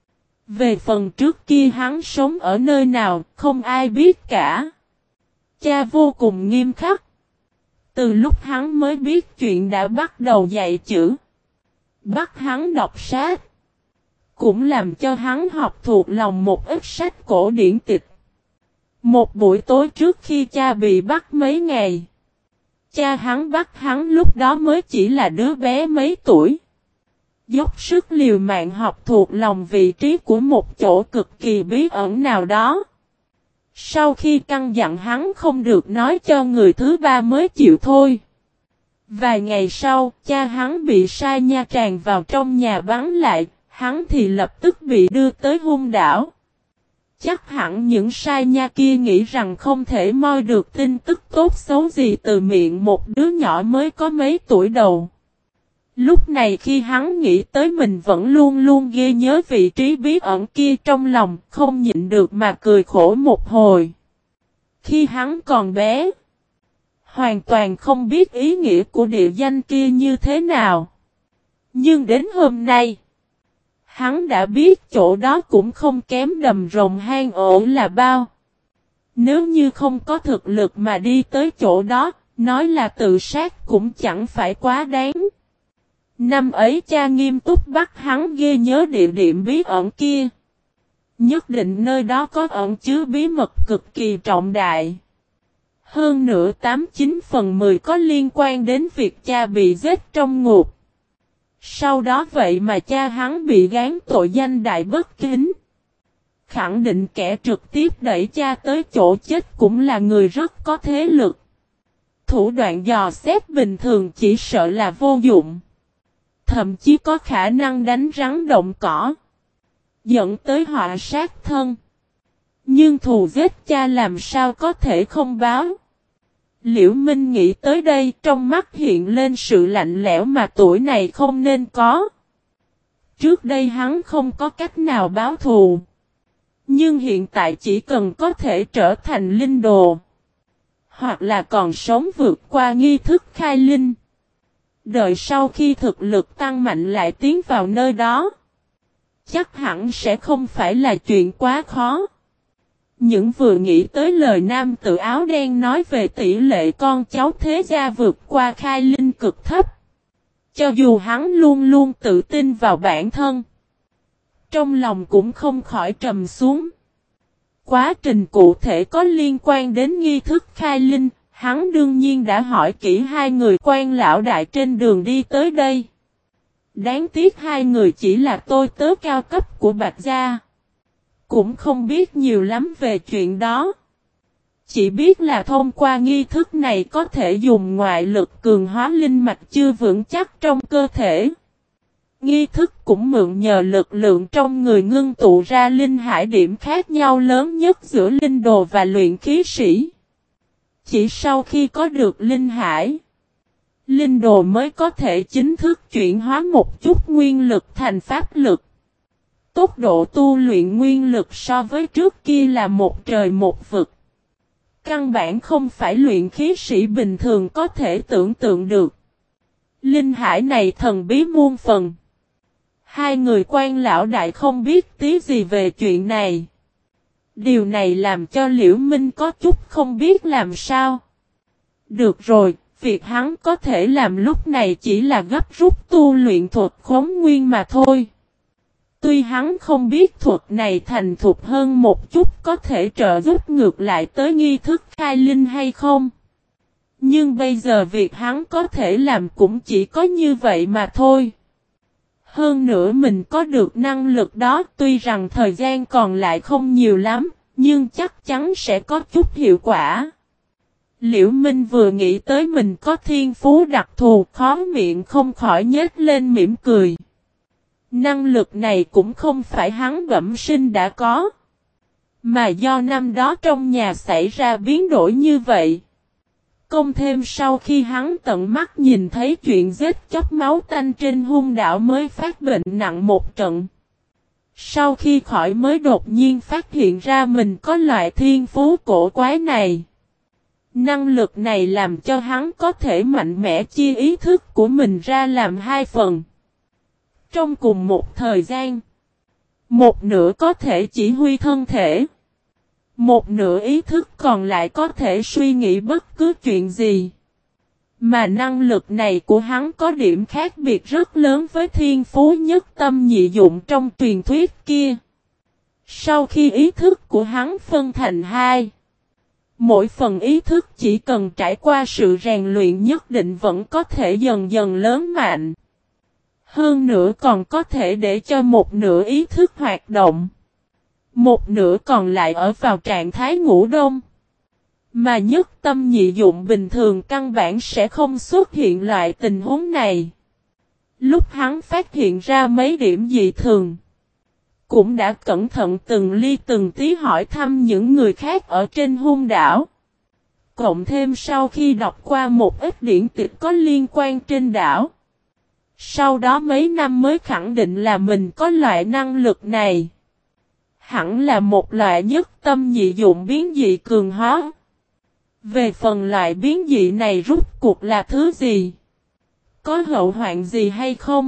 Về phần trước kia hắn sống ở nơi nào, không ai biết cả. Cha vô cùng nghiêm khắc. Từ lúc hắn mới biết chuyện đã bắt đầu dạy chữ, bắt hắn đọc sách, cũng làm cho hắn học thuộc lòng một ít sách cổ điển tịch. Một buổi tối trước khi cha bị bắt mấy ngày, cha hắn bắt hắn lúc đó mới chỉ là đứa bé mấy tuổi. Dốc sức liều mạng học thuộc lòng vị trí của một chỗ cực kỳ bí ẩn nào đó. Sau khi căn dặn hắn không được nói cho người thứ ba mới chịu thôi. Vài ngày sau, cha hắn bị sai nha tràn vào trong nhà bắn lại, hắn thì lập tức bị đưa tới hung đảo. Chắc hẳn những sai nha kia nghĩ rằng không thể moi được tin tức tốt xấu gì từ miệng một đứa nhỏ mới có mấy tuổi đầu. Lúc này khi hắn nghĩ tới mình vẫn luôn luôn ghê nhớ vị trí bí ẩn kia trong lòng, không nhịn được mà cười khổ một hồi. Khi hắn còn bé, hoàn toàn không biết ý nghĩa của địa danh kia như thế nào. Nhưng đến hôm nay, hắn đã biết chỗ đó cũng không kém đầm rồng hang ổ là bao. Nếu như không có thực lực mà đi tới chỗ đó, nói là tự sát cũng chẳng phải quá đáng. Năm ấy cha nghiêm túc bắt hắn ghi nhớ địa điểm bí ẩn kia. Nhất định nơi đó có ẩn chứa bí mật cực kỳ trọng đại. Hơn nữa 89/10 có liên quan đến việc cha bị giết trong ngục. Sau đó vậy mà cha hắn bị gán tội danh đại bất kính. Khẳng định kẻ trực tiếp đẩy cha tới chỗ chết cũng là người rất có thế lực. Thủ đoạn dò xét bình thường chỉ sợ là vô dụng. Thậm chí có khả năng đánh rắn động cỏ, dẫn tới họa sát thân. Nhưng thù giết cha làm sao có thể không báo. Liễu Minh nghĩ tới đây, trong mắt hiện lên sự lạnh lẽo mà tuổi này không nên có. Trước đây hắn không có cách nào báo thù. Nhưng hiện tại chỉ cần có thể trở thành linh đồ, hoặc là còn sống vượt qua nghi thức khai linh. Đợi sau khi thực lực tăng mạnh lại tiến vào nơi đó, chắc hẳn sẽ không phải là chuyện quá khó. Những vừa nghĩ tới lời nam tử áo đen nói về tỷ lệ con cháu thế gia vượt qua khai linh cực thấp. Cho dù hắn luôn luôn tự tin vào bản thân, trong lòng cũng không khỏi trầm xuống. Quá trình cụ thể có liên quan đến nghi thức khai linh, hắn đương nhiên đã hỏi kỹ hai người quan lão đại trên đường đi tới đây. Đáng tiếc hai người chỉ là tôi tớ cao cấp của Bạch Gia. Cũng không biết nhiều lắm về chuyện đó. Chỉ biết là thông qua nghi thức này có thể dùng ngoại lực cường hóa linh mạch chưa vững chắc trong cơ thể. Nghi thức cũng mượn nhờ lực lượng trong người ngưng tụ ra linh hải điểm khác nhau lớn nhất giữa linh đồ và luyện khí sĩ. Chỉ sau khi có được linh hải, linh đồ mới có thể chính thức chuyển hóa một chút nguyên lực thành pháp lực. Tốc độ tu luyện nguyên lực so với trước kia là một trời một vực. Căn bản không phải luyện khí sĩ bình thường có thể tưởng tượng được. Linh hải này thần bí muôn phần. Hai người quan lão đại không biết tí gì về chuyện này. Điều này làm cho Liễu Minh có chút không biết làm sao. Được rồi, việc hắn có thể làm lúc này chỉ là gấp rút tu luyện thuật khống nguyên mà thôi. Tuy hắn không biết thuật này thành thục hơn một chút có thể trợ giúp ngược lại tới nghi thức khai linh hay không. Nhưng bây giờ việc hắn có thể làm cũng chỉ có như vậy mà thôi. Hơn nữa mình có được năng lực đó, tuy rằng thời gian còn lại không nhiều lắm, nhưng chắc chắn sẽ có chút hiệu quả. Liễu Minh vừa nghĩ tới mình có thiên phú đặc thù, khó miệng không khỏi nhếch lên mỉm cười. Năng lực này cũng không phải hắn bẩm sinh đã có, mà do năm đó trong nhà xảy ra biến đổi như vậy. Công thêm sau khi hắn tận mắt nhìn thấy chuyện giết chóc máu tanh trên hung đảo mới phát bệnh nặng một trận. Sau khi khỏi mới đột nhiên phát hiện ra mình có loại thiên phú cổ quái này. Năng lực này làm cho hắn có thể mạnh mẽ chia ý thức của mình ra làm hai phần. Trong cùng một thời gian, một nửa có thể chỉ huy thân thể, một nửa ý thức còn lại có thể suy nghĩ bất cứ chuyện gì. Mà năng lực này của hắn có điểm khác biệt rất lớn với thiên phú nhất tâm nhị dụng trong truyền thuyết kia. Sau khi ý thức của hắn phân thành hai, mỗi phần ý thức chỉ cần trải qua sự rèn luyện nhất định vẫn có thể dần dần lớn mạnh. Hơn nữa còn có thể để cho một nửa ý thức hoạt động, một nửa còn lại ở vào trạng thái ngủ đông. Mà nhất tâm nhị dụng bình thường căn bản sẽ không xuất hiện loại tình huống này. Lúc hắn phát hiện ra mấy điểm dị thường, cũng đã cẩn thận từng ly từng tí hỏi thăm những người khác ở trên hung đảo. Cộng thêm sau khi đọc qua một ít điển tịch có liên quan trên đảo, sau đó mấy năm mới khẳng định là mình có loại năng lực này. Hẳn là một loại nhất tâm nhị dụng biến dị cường hóa. Về phần loại biến dị này rốt cuộc là thứ gì? Có hậu hoạn gì hay không?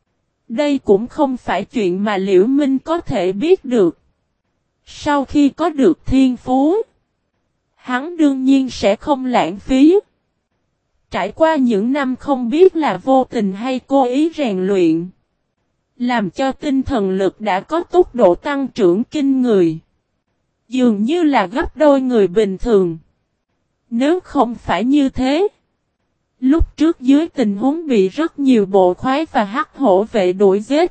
Đây cũng không phải chuyện mà Liễu Minh có thể biết được. Sau khi có được thiên phú, hắn đương nhiên sẽ không lãng phí. Trải qua những năm không biết là vô tình hay cố ý rèn luyện, làm cho tinh thần lực đã có tốc độ tăng trưởng kinh người. Dường như là gấp đôi người bình thường. Nếu không phải như thế, lúc trước dưới tình huống bị rất nhiều bộ khoái và hắc hổ vệ đuổi giết,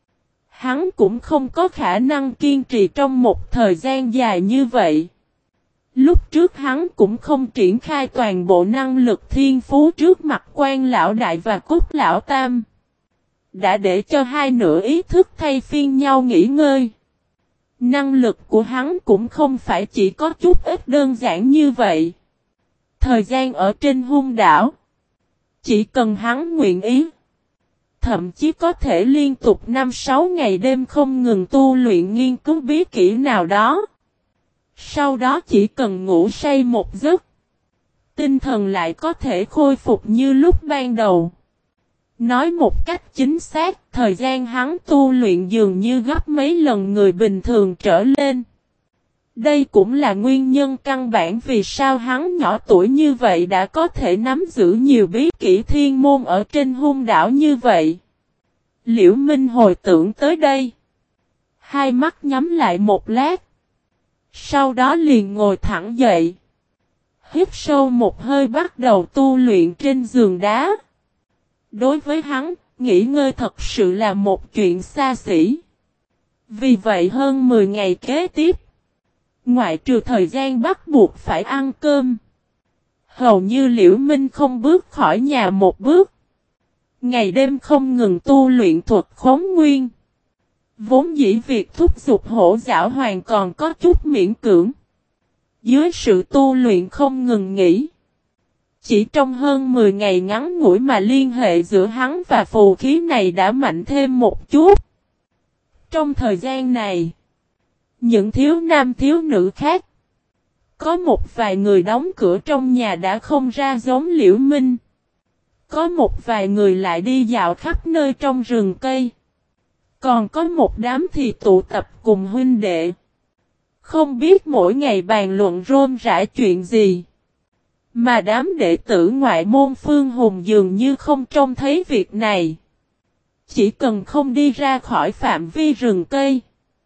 hắn cũng không có khả năng kiên trì trong một thời gian dài như vậy. Lúc trước hắn cũng không triển khai toàn bộ năng lực thiên phú trước mặt quan lão đại và cốt lão tam. Đã để cho hai nửa ý thức thay phiên nhau nghỉ ngơi. Năng lực của hắn cũng không phải chỉ có chút ít đơn giản như vậy. thời gian ở trên hung đảo. Chỉ cần hắn nguyện ý. Thậm chí có thể liên tục 5-6 ngày đêm không ngừng tu luyện nghiên cứu bí kỹ nào đó. Sau đó chỉ cần ngủ say một giấc. Tinh thần lại có thể khôi phục như lúc ban đầu. Nói một cách chính xác, thời gian hắn tu luyện dường như gấp mấy lần người bình thường trở lên. Đây cũng là nguyên nhân căn bản vì sao hắn nhỏ tuổi như vậy đã có thể nắm giữ nhiều bí kỹ thiên môn ở trên hung đảo như vậy. Liễu Minh hồi tưởng tới đây. Hai mắt nhắm lại một lát. Sau đó liền ngồi thẳng dậy. Hít sâu một hơi bắt đầu tu luyện trên giường đá. Đối với hắn, nghỉ ngơi thật sự là một chuyện xa xỉ. Vì vậy hơn 10 ngày kế tiếp, ngoại trừ thời gian bắt buộc phải ăn cơm, hầu như Liễu Minh không bước khỏi nhà một bước. Ngày đêm không ngừng tu luyện thuật khống nguyên. Vốn dĩ việc thúc giục hổ giảo hoàng còn có chút miễn cưỡng. Dưới sự tu luyện không ngừng nghỉ. Chỉ trong hơn 10 ngày ngắn ngủi mà liên hệ giữa hắn và phù khí này đã mạnh thêm một chút. Trong thời gian này, những thiếu nam thiếu nữ khác, có một vài người đóng cửa trong nhà đã không ra giống Liễu Minh. Có một vài người lại đi dạo khắp nơi trong rừng cây. Còn có một đám thì tụ tập cùng huynh đệ. Không biết mỗi ngày bàn luận rôm rã chuyện gì. Mà đám đệ tử ngoại môn Phương Hùng dường như không trông thấy việc này. Chỉ cần không đi ra khỏi phạm vi rừng cây.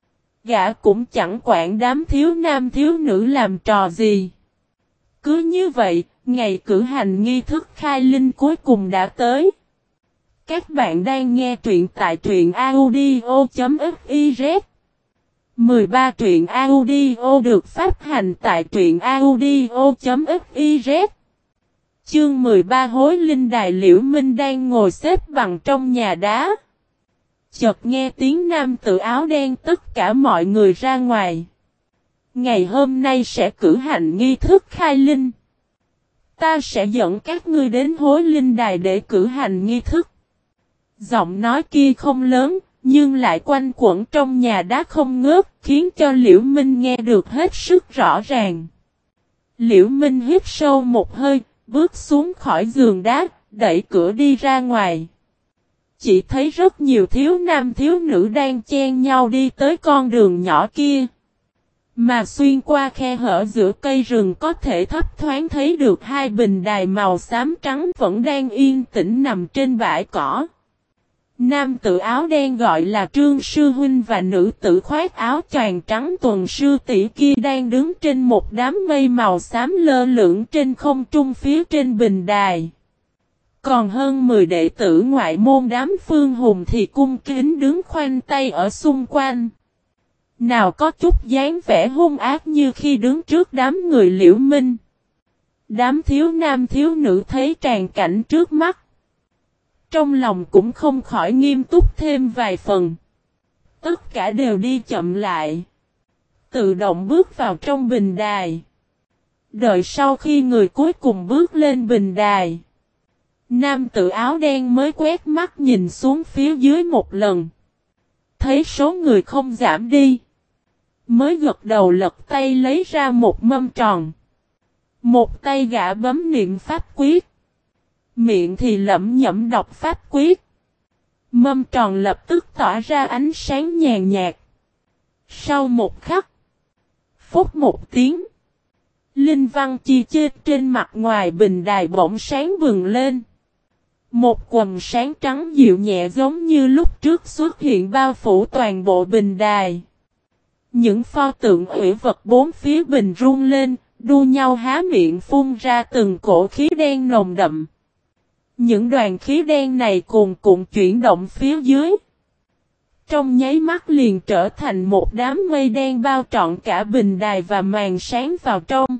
Gã cũng chẳng quản đám thiếu nam thiếu nữ làm trò gì. Cứ như vậy, ngày cử hành nghi thức khai linh cuối cùng đã tới. Các bạn đang nghe truyện tại truyện audio.fiz 13 truyện audio được phát hành tại truyện audio.fiz. Chương 13 Hối Linh Đài. Liễu Minh đang ngồi xếp bằng trong nhà đá. Chợt nghe tiếng nam tử áo đen, tất cả mọi người ra ngoài. Ngày hôm nay sẽ cử hành nghi thức khai linh. Ta sẽ dẫn các ngươi đến Hối Linh Đài để cử hành nghi thức. Giọng nói kia không lớn, nhưng lại quanh quẩn trong nhà đá không ngớt, khiến cho Liễu Minh nghe được hết sức rõ ràng. Liễu Minh hít sâu một hơi, bước xuống khỏi giường đá, đẩy cửa đi ra ngoài. Chỉ thấy rất nhiều thiếu nam thiếu nữ đang chen nhau đi tới con đường nhỏ kia. Mà xuyên qua khe hở giữa cây rừng có thể thấp thoáng thấy được hai bình đài màu xám trắng vẫn đang yên tĩnh nằm trên bãi cỏ. Nam tử áo đen gọi là Trương Sư Huynh và nữ tử khoác áo choàng trắng Tuần Sư Tỷ kia đang đứng trên một đám mây màu xám lơ lửng trên không trung phía trên bình đài. Còn hơn 10 đệ tử ngoại môn đám Phương Hùng thì cung kính đứng khoanh tay ở xung quanh. Nào có chút dáng vẻ hung ác như khi đứng trước đám người Liễu Minh. Đám thiếu nam thiếu nữ thấy tràn cảnh trước mắt. Trong lòng cũng không khỏi nghiêm túc thêm vài phần. Tất cả đều đi chậm lại. Tự động bước vào trong bình đài. Đợi sau khi người cuối cùng bước lên bình đài. Nam tử áo đen mới quét mắt nhìn xuống phía dưới một lần. Thấy số người không giảm đi. Mới gật đầu lật tay lấy ra một mâm tròn. Một tay gã bấm niệm pháp quyết. Miệng thì lẩm nhẩm đọc pháp quyết. Mâm tròn lập tức tỏa ra ánh sáng nhàn nhạt. Sau một khắc. Phút một tiếng. Linh văn chi chít trên mặt ngoài bình đài bỗng sáng bừng lên. Một quầng sáng trắng dịu nhẹ giống như lúc trước xuất hiện bao phủ toàn bộ bình đài. Những pho tượng ủy vật bốn phía bình rung lên, đua nhau há miệng phun ra từng cổ khí đen nồng đậm. Những đoàn khí đen này cuồn cuộn chuyển động phía dưới. Trong nháy mắt liền trở thành một đám mây đen bao trọn cả bình đài và màn sáng vào trong.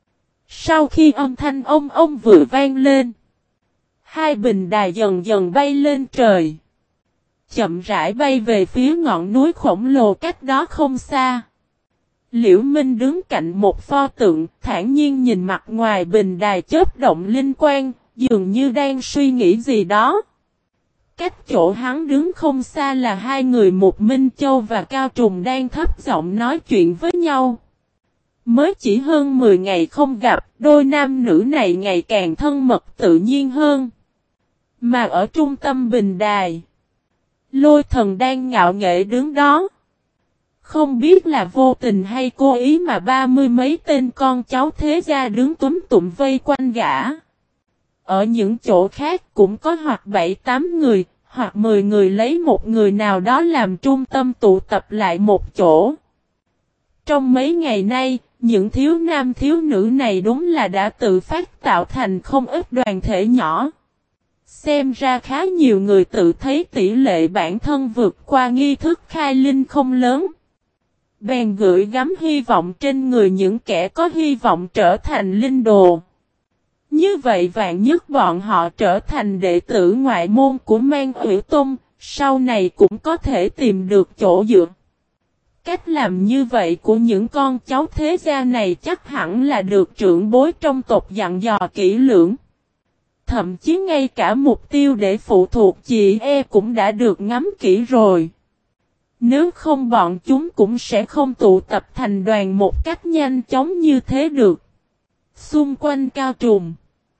Sau khi âm thanh ông vừa vang lên, hai bình đài dần dần bay lên trời. Chậm rãi bay về phía ngọn núi khổng lồ cách đó không xa. Liễu Minh đứng cạnh một pho tượng, thản nhiên nhìn mặt ngoài bình đài chớp động linh quang, dường như đang suy nghĩ gì đó. Cách chỗ hắn đứng không xa là hai người Mục Minh Châu và Cao Trùng đang thấp giọng nói chuyện với nhau. Mới chỉ hơn 10 ngày không gặp, đôi nam nữ này ngày càng thân mật tự nhiên hơn. Mà ở trung tâm bình đài, Lôi Thần đang ngạo nghễ đứng đó. Không biết là vô tình hay cố ý mà 30 mấy tên con cháu thế gia đứng túm tụm vây quanh gã. Ở những chỗ khác cũng có hoặc 7-8 người, hoặc 10 người lấy một người nào đó làm trung tâm tụ tập lại một chỗ. Trong mấy ngày nay, những thiếu nam thiếu nữ này đúng là đã tự phát tạo thành không ít đoàn thể nhỏ. Xem ra khá nhiều người tự thấy tỷ lệ bản thân vượt qua nghi thức khai linh không lớn. Bèn gửi gắm hy vọng trên người những kẻ có hy vọng trở thành linh đồ. Như vậy vạn nhất bọn họ trở thành đệ tử ngoại môn của Man Hủy Tông, sau này cũng có thể tìm được chỗ dựa. Cách làm như vậy của những con cháu thế gia này chắc hẳn là được trưởng bối trong tộc dặn dò kỹ lưỡng. Thậm chí ngay cả mục tiêu để phụ thuộc chị cũng đã được ngắm kỹ rồi. Nếu không bọn chúng cũng sẽ không tụ tập thành đoàn một cách nhanh chóng như thế được. Xung quanh Cao Trùng,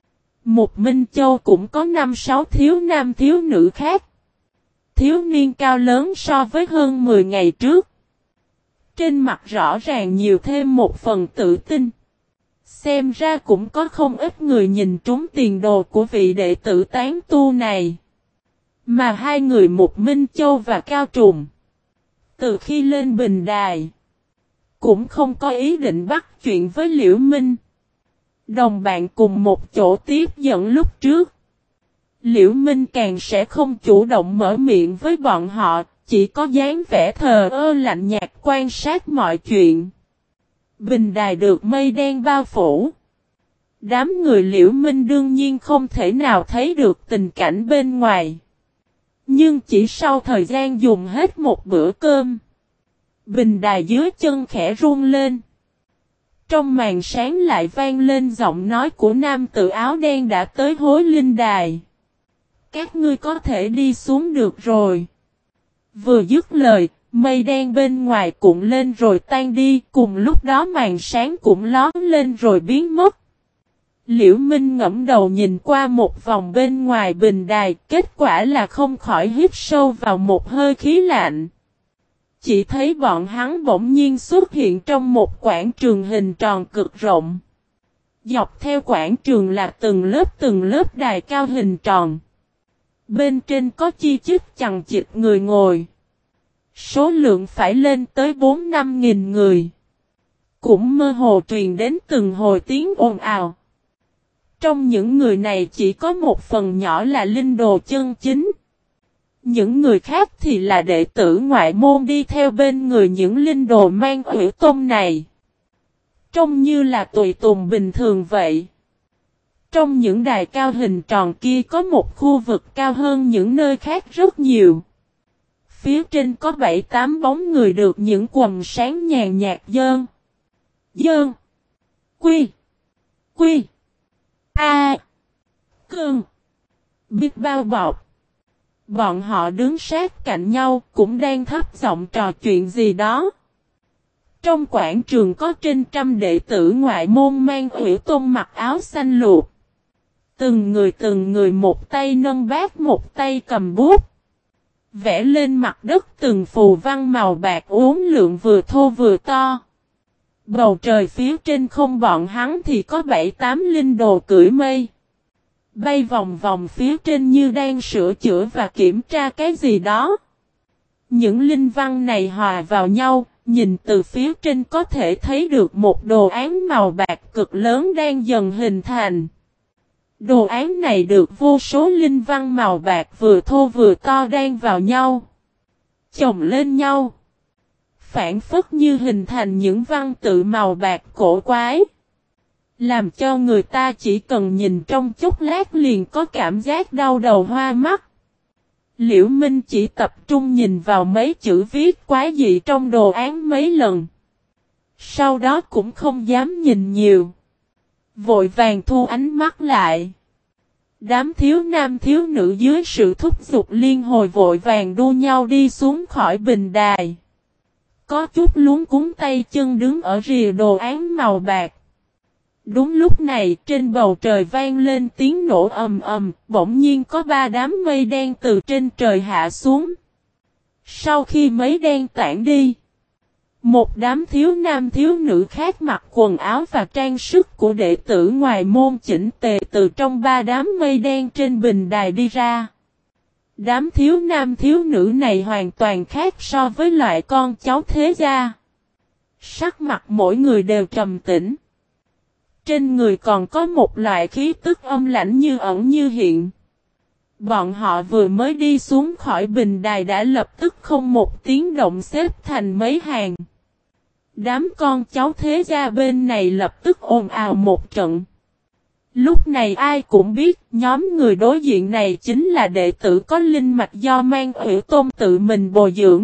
Mục Minh Châu cũng có 5-6 thiếu nam thiếu nữ khác. Thiếu niên cao lớn so với hơn 10 ngày trước. Trên mặt rõ ràng nhiều thêm một phần tự tin. Xem ra cũng có không ít người nhìn trúng tiền đồ của vị đệ tử tán tu này. Mà hai người Mục Minh Châu và Cao Trùng, từ khi lên bình đài, cũng không có ý định bắt chuyện với Liễu Minh. Đồng bạn cùng một chỗ tiếp dẫn lúc trước. Liễu Minh càng sẽ không chủ động mở miệng với bọn họ, chỉ có dáng vẻ thờ ơ lạnh nhạt quan sát mọi chuyện. Bình đài được mây đen bao phủ. Đám người Liễu Minh đương nhiên không thể nào thấy được tình cảnh bên ngoài. Nhưng chỉ sau thời gian dùng hết một bữa cơm, bình đài dưới chân khẽ run lên. Trong màn sáng lại vang lên giọng nói của nam tử áo đen đã tới hối linh đài. Các ngươi có thể đi xuống được rồi. Vừa dứt lời, mây đen bên ngoài cuộn lên rồi tan đi, cùng lúc đó màn sáng cũng lóe lên rồi biến mất. Liễu Minh ngẫm đầu nhìn qua một vòng bên ngoài bình đài, kết quả là không khỏi hít sâu vào một hơi khí lạnh. Chỉ thấy bọn hắn bỗng nhiên xuất hiện trong một quảng trường hình tròn cực rộng. Dọc theo quảng trường là từng lớp đài cao hình tròn. Bên trên có chi chít chằng chịt người ngồi. Số lượng phải lên tới 4-5 nghìn người. Cũng mơ hồ truyền đến từng hồi tiếng ồn ào. Trong những người này chỉ có một phần nhỏ là linh đồ chân chính. Những người khác thì là đệ tử ngoại môn đi theo bên người những linh đồ Man Hủy Tông này. Trông như là tùy tùng bình thường vậy. Trong những đài cao hình tròn kia có một khu vực cao hơn những nơi khác rất nhiều. Phía trên có 7-8 bóng người được những quầng sáng nhàn nhạt dơn. Dơn. Quy. Quy. A. Cương. Biết bao bọc. Bọn họ đứng sát cạnh nhau cũng đang thấp giọng trò chuyện gì đó. Trong quảng trường có trên trăm đệ tử ngoại môn Man Hủy Tông mặc áo xanh luộc. Từng người một tay nâng bát một tay cầm bút. Vẽ lên mặt đất từng phù văn màu bạc uốn lượn vừa thô vừa to. Bầu trời phía trên không bọn hắn thì có 7-8 linh đồ cưỡi mây. Bay vòng vòng phía trên như đang sửa chữa và kiểm tra cái gì đó. Những linh văn này hòa vào nhau, nhìn từ phía trên có thể thấy được một đồ án màu bạc cực lớn đang dần hình thành. Đồ án này được vô số linh văn màu bạc vừa thô vừa to đan vào nhau, chồng lên nhau, phản phất như hình thành những văn tự màu bạc cổ quái, làm cho người ta chỉ cần nhìn trong chốc lát liền có cảm giác đau đầu hoa mắt. Liễu Minh chỉ tập trung nhìn vào mấy chữ viết quái dị trong đồ án mấy lần. Sau đó cũng không dám nhìn nhiều. Vội vàng thu ánh mắt lại. Đám thiếu nam thiếu nữ dưới sự thúc giục liên hồi vội vàng đua nhau đi xuống khỏi bình đài. Có chút luống cuống tay chân đứng ở rìa đồ án màu bạc. Đúng lúc này trên bầu trời vang lên tiếng nổ ầm ầm, bỗng nhiên có 3 đám mây đen từ trên trời hạ xuống. Sau khi mấy đen tản đi, một đám thiếu nam thiếu nữ khác mặc quần áo và trang sức của đệ tử ngoài môn chỉnh tề từ trong 3 đám mây đen trên bình đài đi ra. Đám thiếu nam thiếu nữ này hoàn toàn khác so với loại con cháu thế gia. Sắc mặt mỗi người đều trầm tĩnh. Trên người còn có một loại khí tức âm lãnh như ẩn như hiện. Bọn họ vừa mới đi xuống khỏi bình đài đã lập tức không một tiếng động xếp thành mấy hàng. Đám con cháu thế gia bên này lập tức ồn ào một trận. Lúc này ai cũng biết nhóm người đối diện này chính là đệ tử có linh mạch do Mang Ủy Tôn tự mình bồi dưỡng.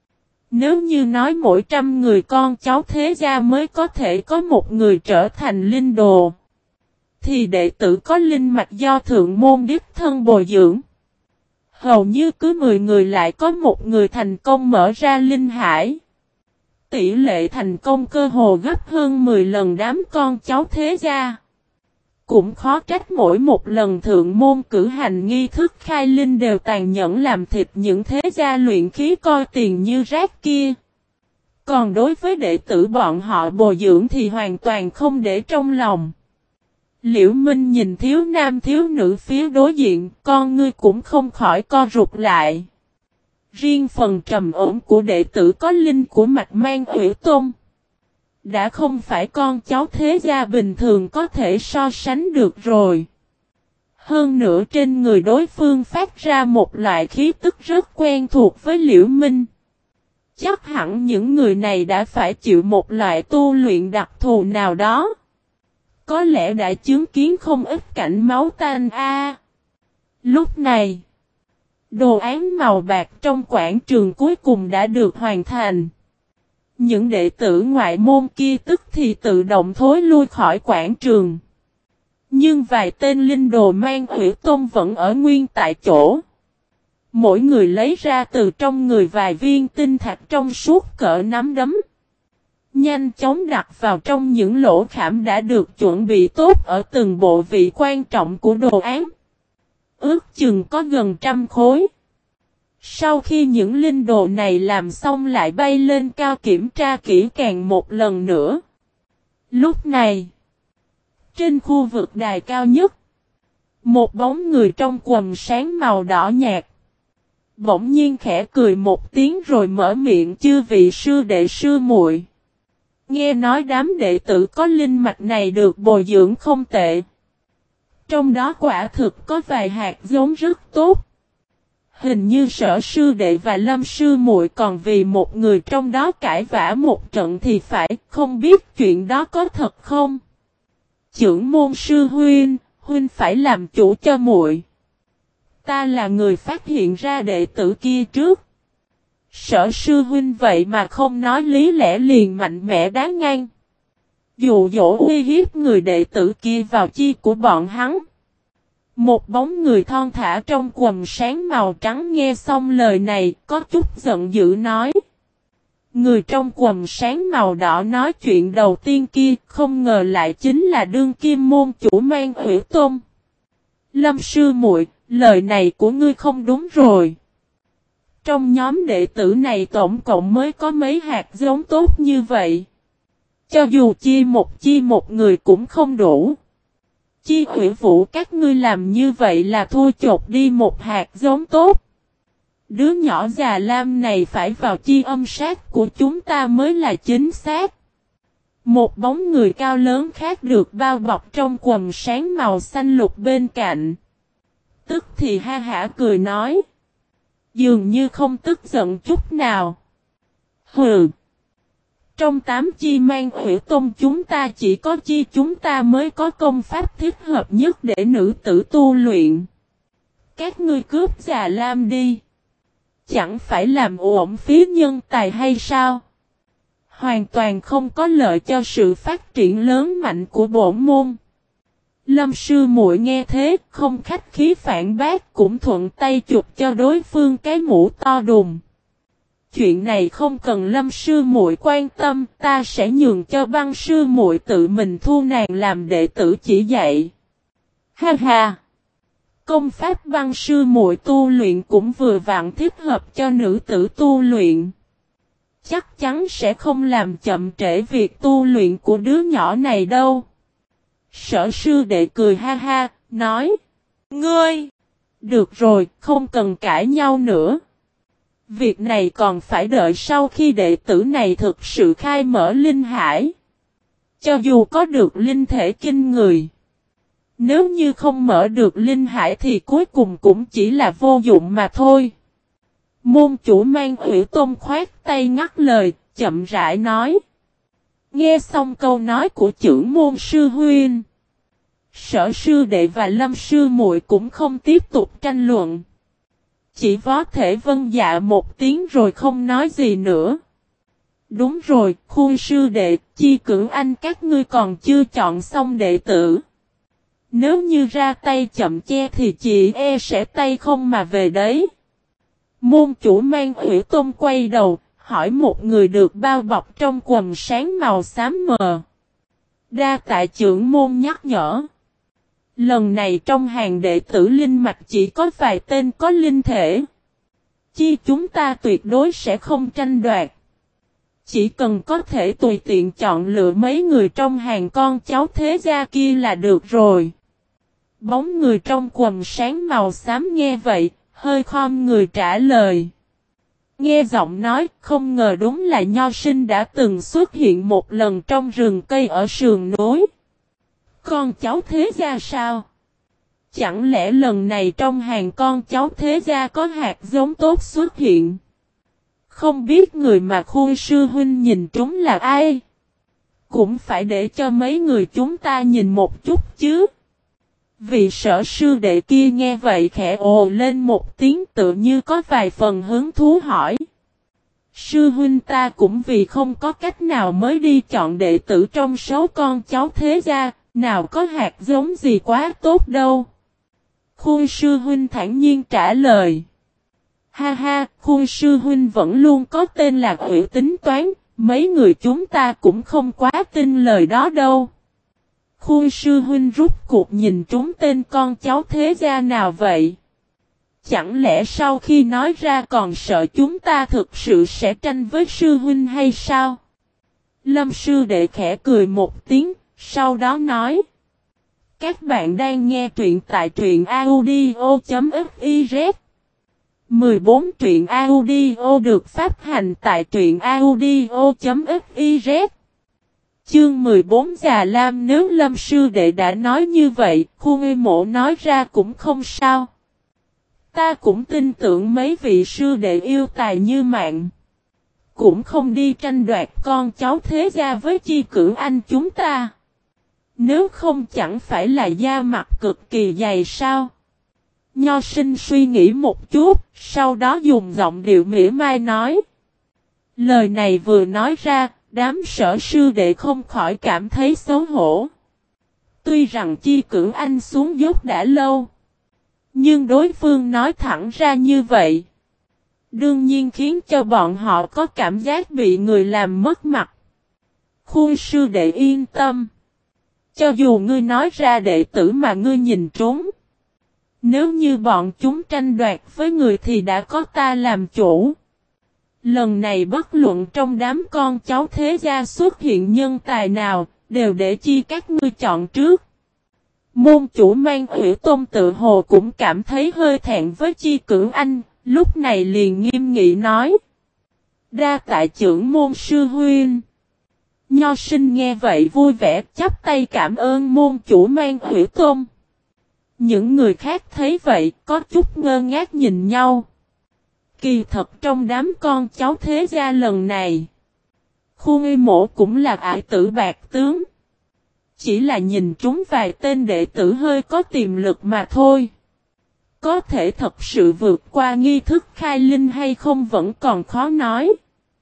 Nếu như nói mỗi 100 người con cháu thế gia mới có thể có một người trở thành linh đồ, thì đệ tử có linh mạch do thượng môn đích thân bồi dưỡng. Hầu như cứ 10 người lại có một người thành công mở ra linh hải. Tỷ lệ thành công cơ hồ gấp hơn 10 lần đám con cháu thế gia. Cũng khó trách mỗi một lần thượng môn cử hành nghi thức khai linh đều tàn nhẫn làm thịt những thế gia luyện khí coi tiền như rác kia. Còn đối với đệ tử bọn họ bồi dưỡng thì hoàn toàn không để trong lòng. Liễu Minh nhìn thiếu nam thiếu nữ phía đối diện, con ngươi cũng không khỏi co rụt lại. Riêng phần trầm ổn của đệ tử có linh của mạch Mang Ủy Tôn đã không phải con cháu thế gia bình thường có thể so sánh được rồi. Hơn nữa trên người đối phương phát ra một loại khí tức rất quen thuộc với Liễu Minh. Chắc hẳn những người này đã phải chịu một loại tu luyện đặc thù nào đó. Có lẽ đã chứng kiến không ít cảnh máu tanh a. Lúc này, đồ án màu bạc trong quảng trường cuối cùng đã được hoàn thành. Những đệ tử ngoại môn kia tức thì tự động thối lui khỏi quảng trường. Nhưng vài tên linh đồ Mang Ủy Tôn vẫn ở nguyên tại chỗ. Mỗi người lấy ra từ trong người vài viên tinh thạch trong suốt cỡ nắm đấm. Nhanh chóng đặt vào trong những lỗ khảm đã được chuẩn bị tốt ở từng bộ vị quan trọng của đồ án. Ước chừng có gần 100 khối. Sau khi những linh đồ này làm xong lại bay lên cao kiểm tra kỹ càng một lần nữa. Lúc này, trên khu vực đài cao nhất, một bóng người trong quần sáng màu đỏ nhạt bỗng nhiên khẽ cười một tiếng rồi mở miệng: "Chư vị sư đệ sư muội, nghe nói đám đệ tử có linh mạch này được bồi dưỡng không tệ. Trong đó quả thực có vài hạt giống rất tốt. Hình như Sở sư đệ và Lâm sư muội còn vì một người trong đó cãi vã một trận thì phải, không biết chuyện đó có thật không?" "Chưởng môn sư huynh, huynh phải làm chủ cho muội. Ta là người phát hiện ra đệ tử kia trước." Sở sư huynh vậy mà không nói lý lẽ liền mạnh mẽ đá ngang. Dụ dỗ uy hiếp người đệ tử kia vào chi của bọn hắn. Một bóng người thon thả trong quần sáng màu trắng nghe xong lời này có chút giận dữ nói. Người trong quần sáng màu đỏ nói chuyện đầu tiên kia không ngờ lại chính là đương kim môn chủ Mang Ủy Tôn. "Lâm sư muội, lời này của ngươi không đúng rồi. Trong nhóm đệ tử này tổng cộng mới có mấy hạt giống tốt như vậy. Cho dù chia một người cũng không đủ. Chi Hủy Vũ các ngươi làm như vậy là thua chột đi một hạt giống tốt. Đứa nhỏ già lam này phải vào chi âm sát của chúng ta mới là chính xác." Một bóng người cao lớn khác được bao bọc trong quần sáng màu xanh lục bên cạnh. Tức thì ha hả cười nói. Dường như không tức giận chút nào. "Hừ. Trong 8 chi Mang Ủy Tôn chúng ta chỉ có chi chúng ta mới có công pháp thích hợp nhất để nữ tử tu luyện. Các ngươi cướp già lam đi. Chẳng phải làm uổng phí nhân tài hay sao?" hoàn toàn không có lợi cho sự phát triển lớn mạnh của bổn môn. Lâm sư muội nghe thế, không khách khí phản bác, cũng thuận tay chụp cho đối phương cái mũ to đùng. Chuyện này không cần Lâm sư muội quan tâm, ta sẽ nhường cho Băng sư muội tự mình thu nàng làm đệ tử chỉ dạy. Ha ha! Công pháp Băng sư muội tu luyện cũng vừa vặn thích hợp cho nữ tử tu luyện. Chắc chắn sẽ không làm chậm trễ việc tu luyện của đứa nhỏ này đâu. Sở sư đệ cười ha ha, nói. Ngươi! Được rồi, không cần cãi nhau nữa. Việc này còn phải đợi sau khi đệ tử này thực sự khai mở linh hải. Cho dù có được linh thể kinh người. Nếu như không mở được linh hải thì cuối cùng cũng chỉ là vô dụng mà thôi. Môn chủ Mang Hủy Tôn khoát tay ngắt lời, chậm rãi nói. Nghe xong câu nói của trưởng môn sư huynh. Sở sư đệ và Lâm sư muội cũng không tiếp tục tranh luận. Chỉ vó thể vân dạ một tiếng rồi không nói gì nữa. Đúng rồi, Khuôn sư đệ, Chi Cửu Anh các ngươi còn chưa chọn xong đệ tử. Nếu như ra tay chậm che thì chị e sẽ tay không mà về đấy. Môn chủ Mang Hủy Tôn quay đầu, hỏi một người được bao bọc trong quần sáng màu xám mờ. Đa tạ trưởng môn nhắc nhở. Lần này trong hàng đệ tử linh mạch chỉ có vài tên có linh thể. Chi chúng ta tuyệt đối sẽ không tranh đoạt. Chỉ cần có thể tùy tiện chọn lựa mấy người trong hàng con cháu thế gia kia là được rồi. Bóng người trong quần sáng màu xám nghe vậy, hơi khom người trả lời. Nghe giọng nói, không ngờ đúng là Nho Sinh đã từng xuất hiện một lần trong rừng cây ở sườn núi. Con cháu thế gia sao? Chẳng lẽ lần này trong hàng con cháu thế gia có hạt giống tốt xuất hiện? Không biết người mà Khuôn sư huynh nhìn trúng là ai? Cũng phải để cho mấy người chúng ta nhìn một chút chứ. Vị sở sư đệ kia nghe vậy khẽ ồ lên một tiếng tự như có vài phần hứng thú hỏi. Sư huynh ta cũng vì không có cách nào mới đi chọn đệ tử trong số con cháu thế gia, nào có hạt giống gì quá tốt đâu. Khuôn sư huynh thản nhiên trả lời. Ha ha, Khuôn sư huynh vẫn luôn có tên là Hủy tính toán, mấy người chúng ta cũng không quá tin lời đó đâu. Khuôn sư huynh rút cuộc nhìn trúng tên con cháu thế gia nào vậy? Chẳng lẽ sau khi nói ra còn sợ chúng ta thực sự sẽ tranh với sư huynh hay sao? Lâm sư đệ khẽ cười một tiếng, sau đó nói. Các bạn đang nghe truyện tại truyện audio.fiz 14 truyện audio được phát hành tại truyện audio.fiz Chương 14 Già Lam nếu Lâm sư đệ đã nói như vậy, Khuôn Mộ nói ra cũng không sao. Ta cũng tin tưởng mấy vị sư đệ yêu tài như mạng. Cũng không đi tranh đoạt con cháu thế gia với Chi Cửu Anh chúng ta. Nếu không chẳng phải là da mặt cực kỳ dày sao? Nho Sinh suy nghĩ một chút, sau đó dùng giọng điệu mỉa mai nói. Lời này vừa nói ra, đám sở sư đệ không khỏi cảm thấy xấu hổ. Tuy rằng Chi Cửu Anh xuống dốc đã lâu, nhưng đối phương nói thẳng ra như vậy, đương nhiên khiến cho bọn họ có cảm giác bị người làm mất mặt. Khuôn sư đệ yên tâm. Cho dù ngươi nói ra đệ tử mà ngươi nhìn trúng, nếu như bọn chúng tranh đoạt với người thì đã có ta làm chủ. Lần này bất luận trong đám con cháu thế gia xuất hiện nhân tài nào, đều để chi các ngươi chọn trước. Môn chủ Mang Hủy Tôn tự hồ cũng cảm thấy hơi thẹn với Chi Cửu Anh, lúc này liền nghiêm nghị nói. Đa tạ trưởng môn sư huynh. Nho Sinh nghe vậy vui vẻ chắp tay cảm ơn môn chủ Mang Hủy Tôn. Những người khác thấy vậy có chút ngơ ngác nhìn nhau. Kỳ thật trong đám con cháu thế gia lần này, Khuôn Mộ cũng là ải tử bạc tướng. Chỉ là nhìn trúng vài tên đệ tử hơi có tiềm lực mà thôi. Có thể thật sự vượt qua nghi thức khai linh hay không vẫn còn khó nói.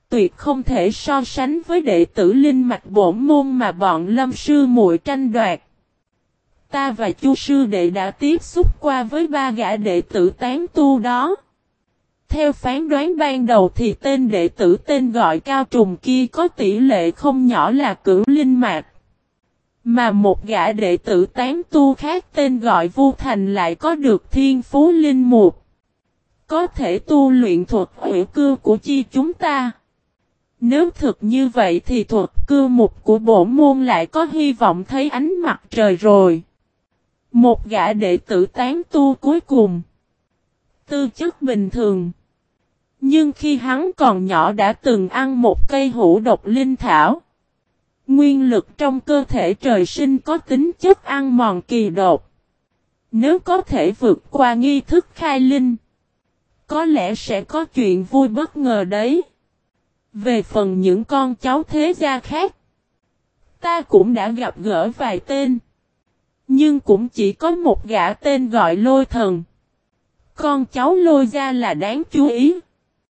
tuyệt không thể so sánh với đệ tử linh mạch bổn môn mà bọn Lâm sư muội tranh đoạt. Ta và Chu sư đệ đã tiếp xúc qua với 3 gã đệ tử tán tu đó. Theo phán đoán ban đầu thì tên đệ tử tên gọi Cao Trùng kia có tỷ lệ không nhỏ là cửu linh mạch. Mà một gã đệ tử tán tu khác tên gọi Vu Thành lại có được thiên phú linh mục. Có thể tu luyện thuật hủy cư của chi chúng ta. Nếu thực như vậy thì thuật cư mục của bổn môn lại có hy vọng thấy ánh mặt trời rồi. Một gã đệ tử tán tu cuối cùng. Tư chất bình thường. Nhưng khi hắn còn nhỏ đã từng ăn một cây hữu độc linh thảo. Nguyên lực trong cơ thể trời sinh có tính chất ăn mòn kỳ độc. Nếu có thể vượt qua nghi thức khai linh, có lẽ sẽ có chuyện vui bất ngờ đấy. Về phần những con cháu thế gia khác, ta cũng đã gặp gỡ vài tên. Nhưng cũng chỉ có một gã tên gọi Lôi Thần. Con cháu Lôi gia là đáng chú ý.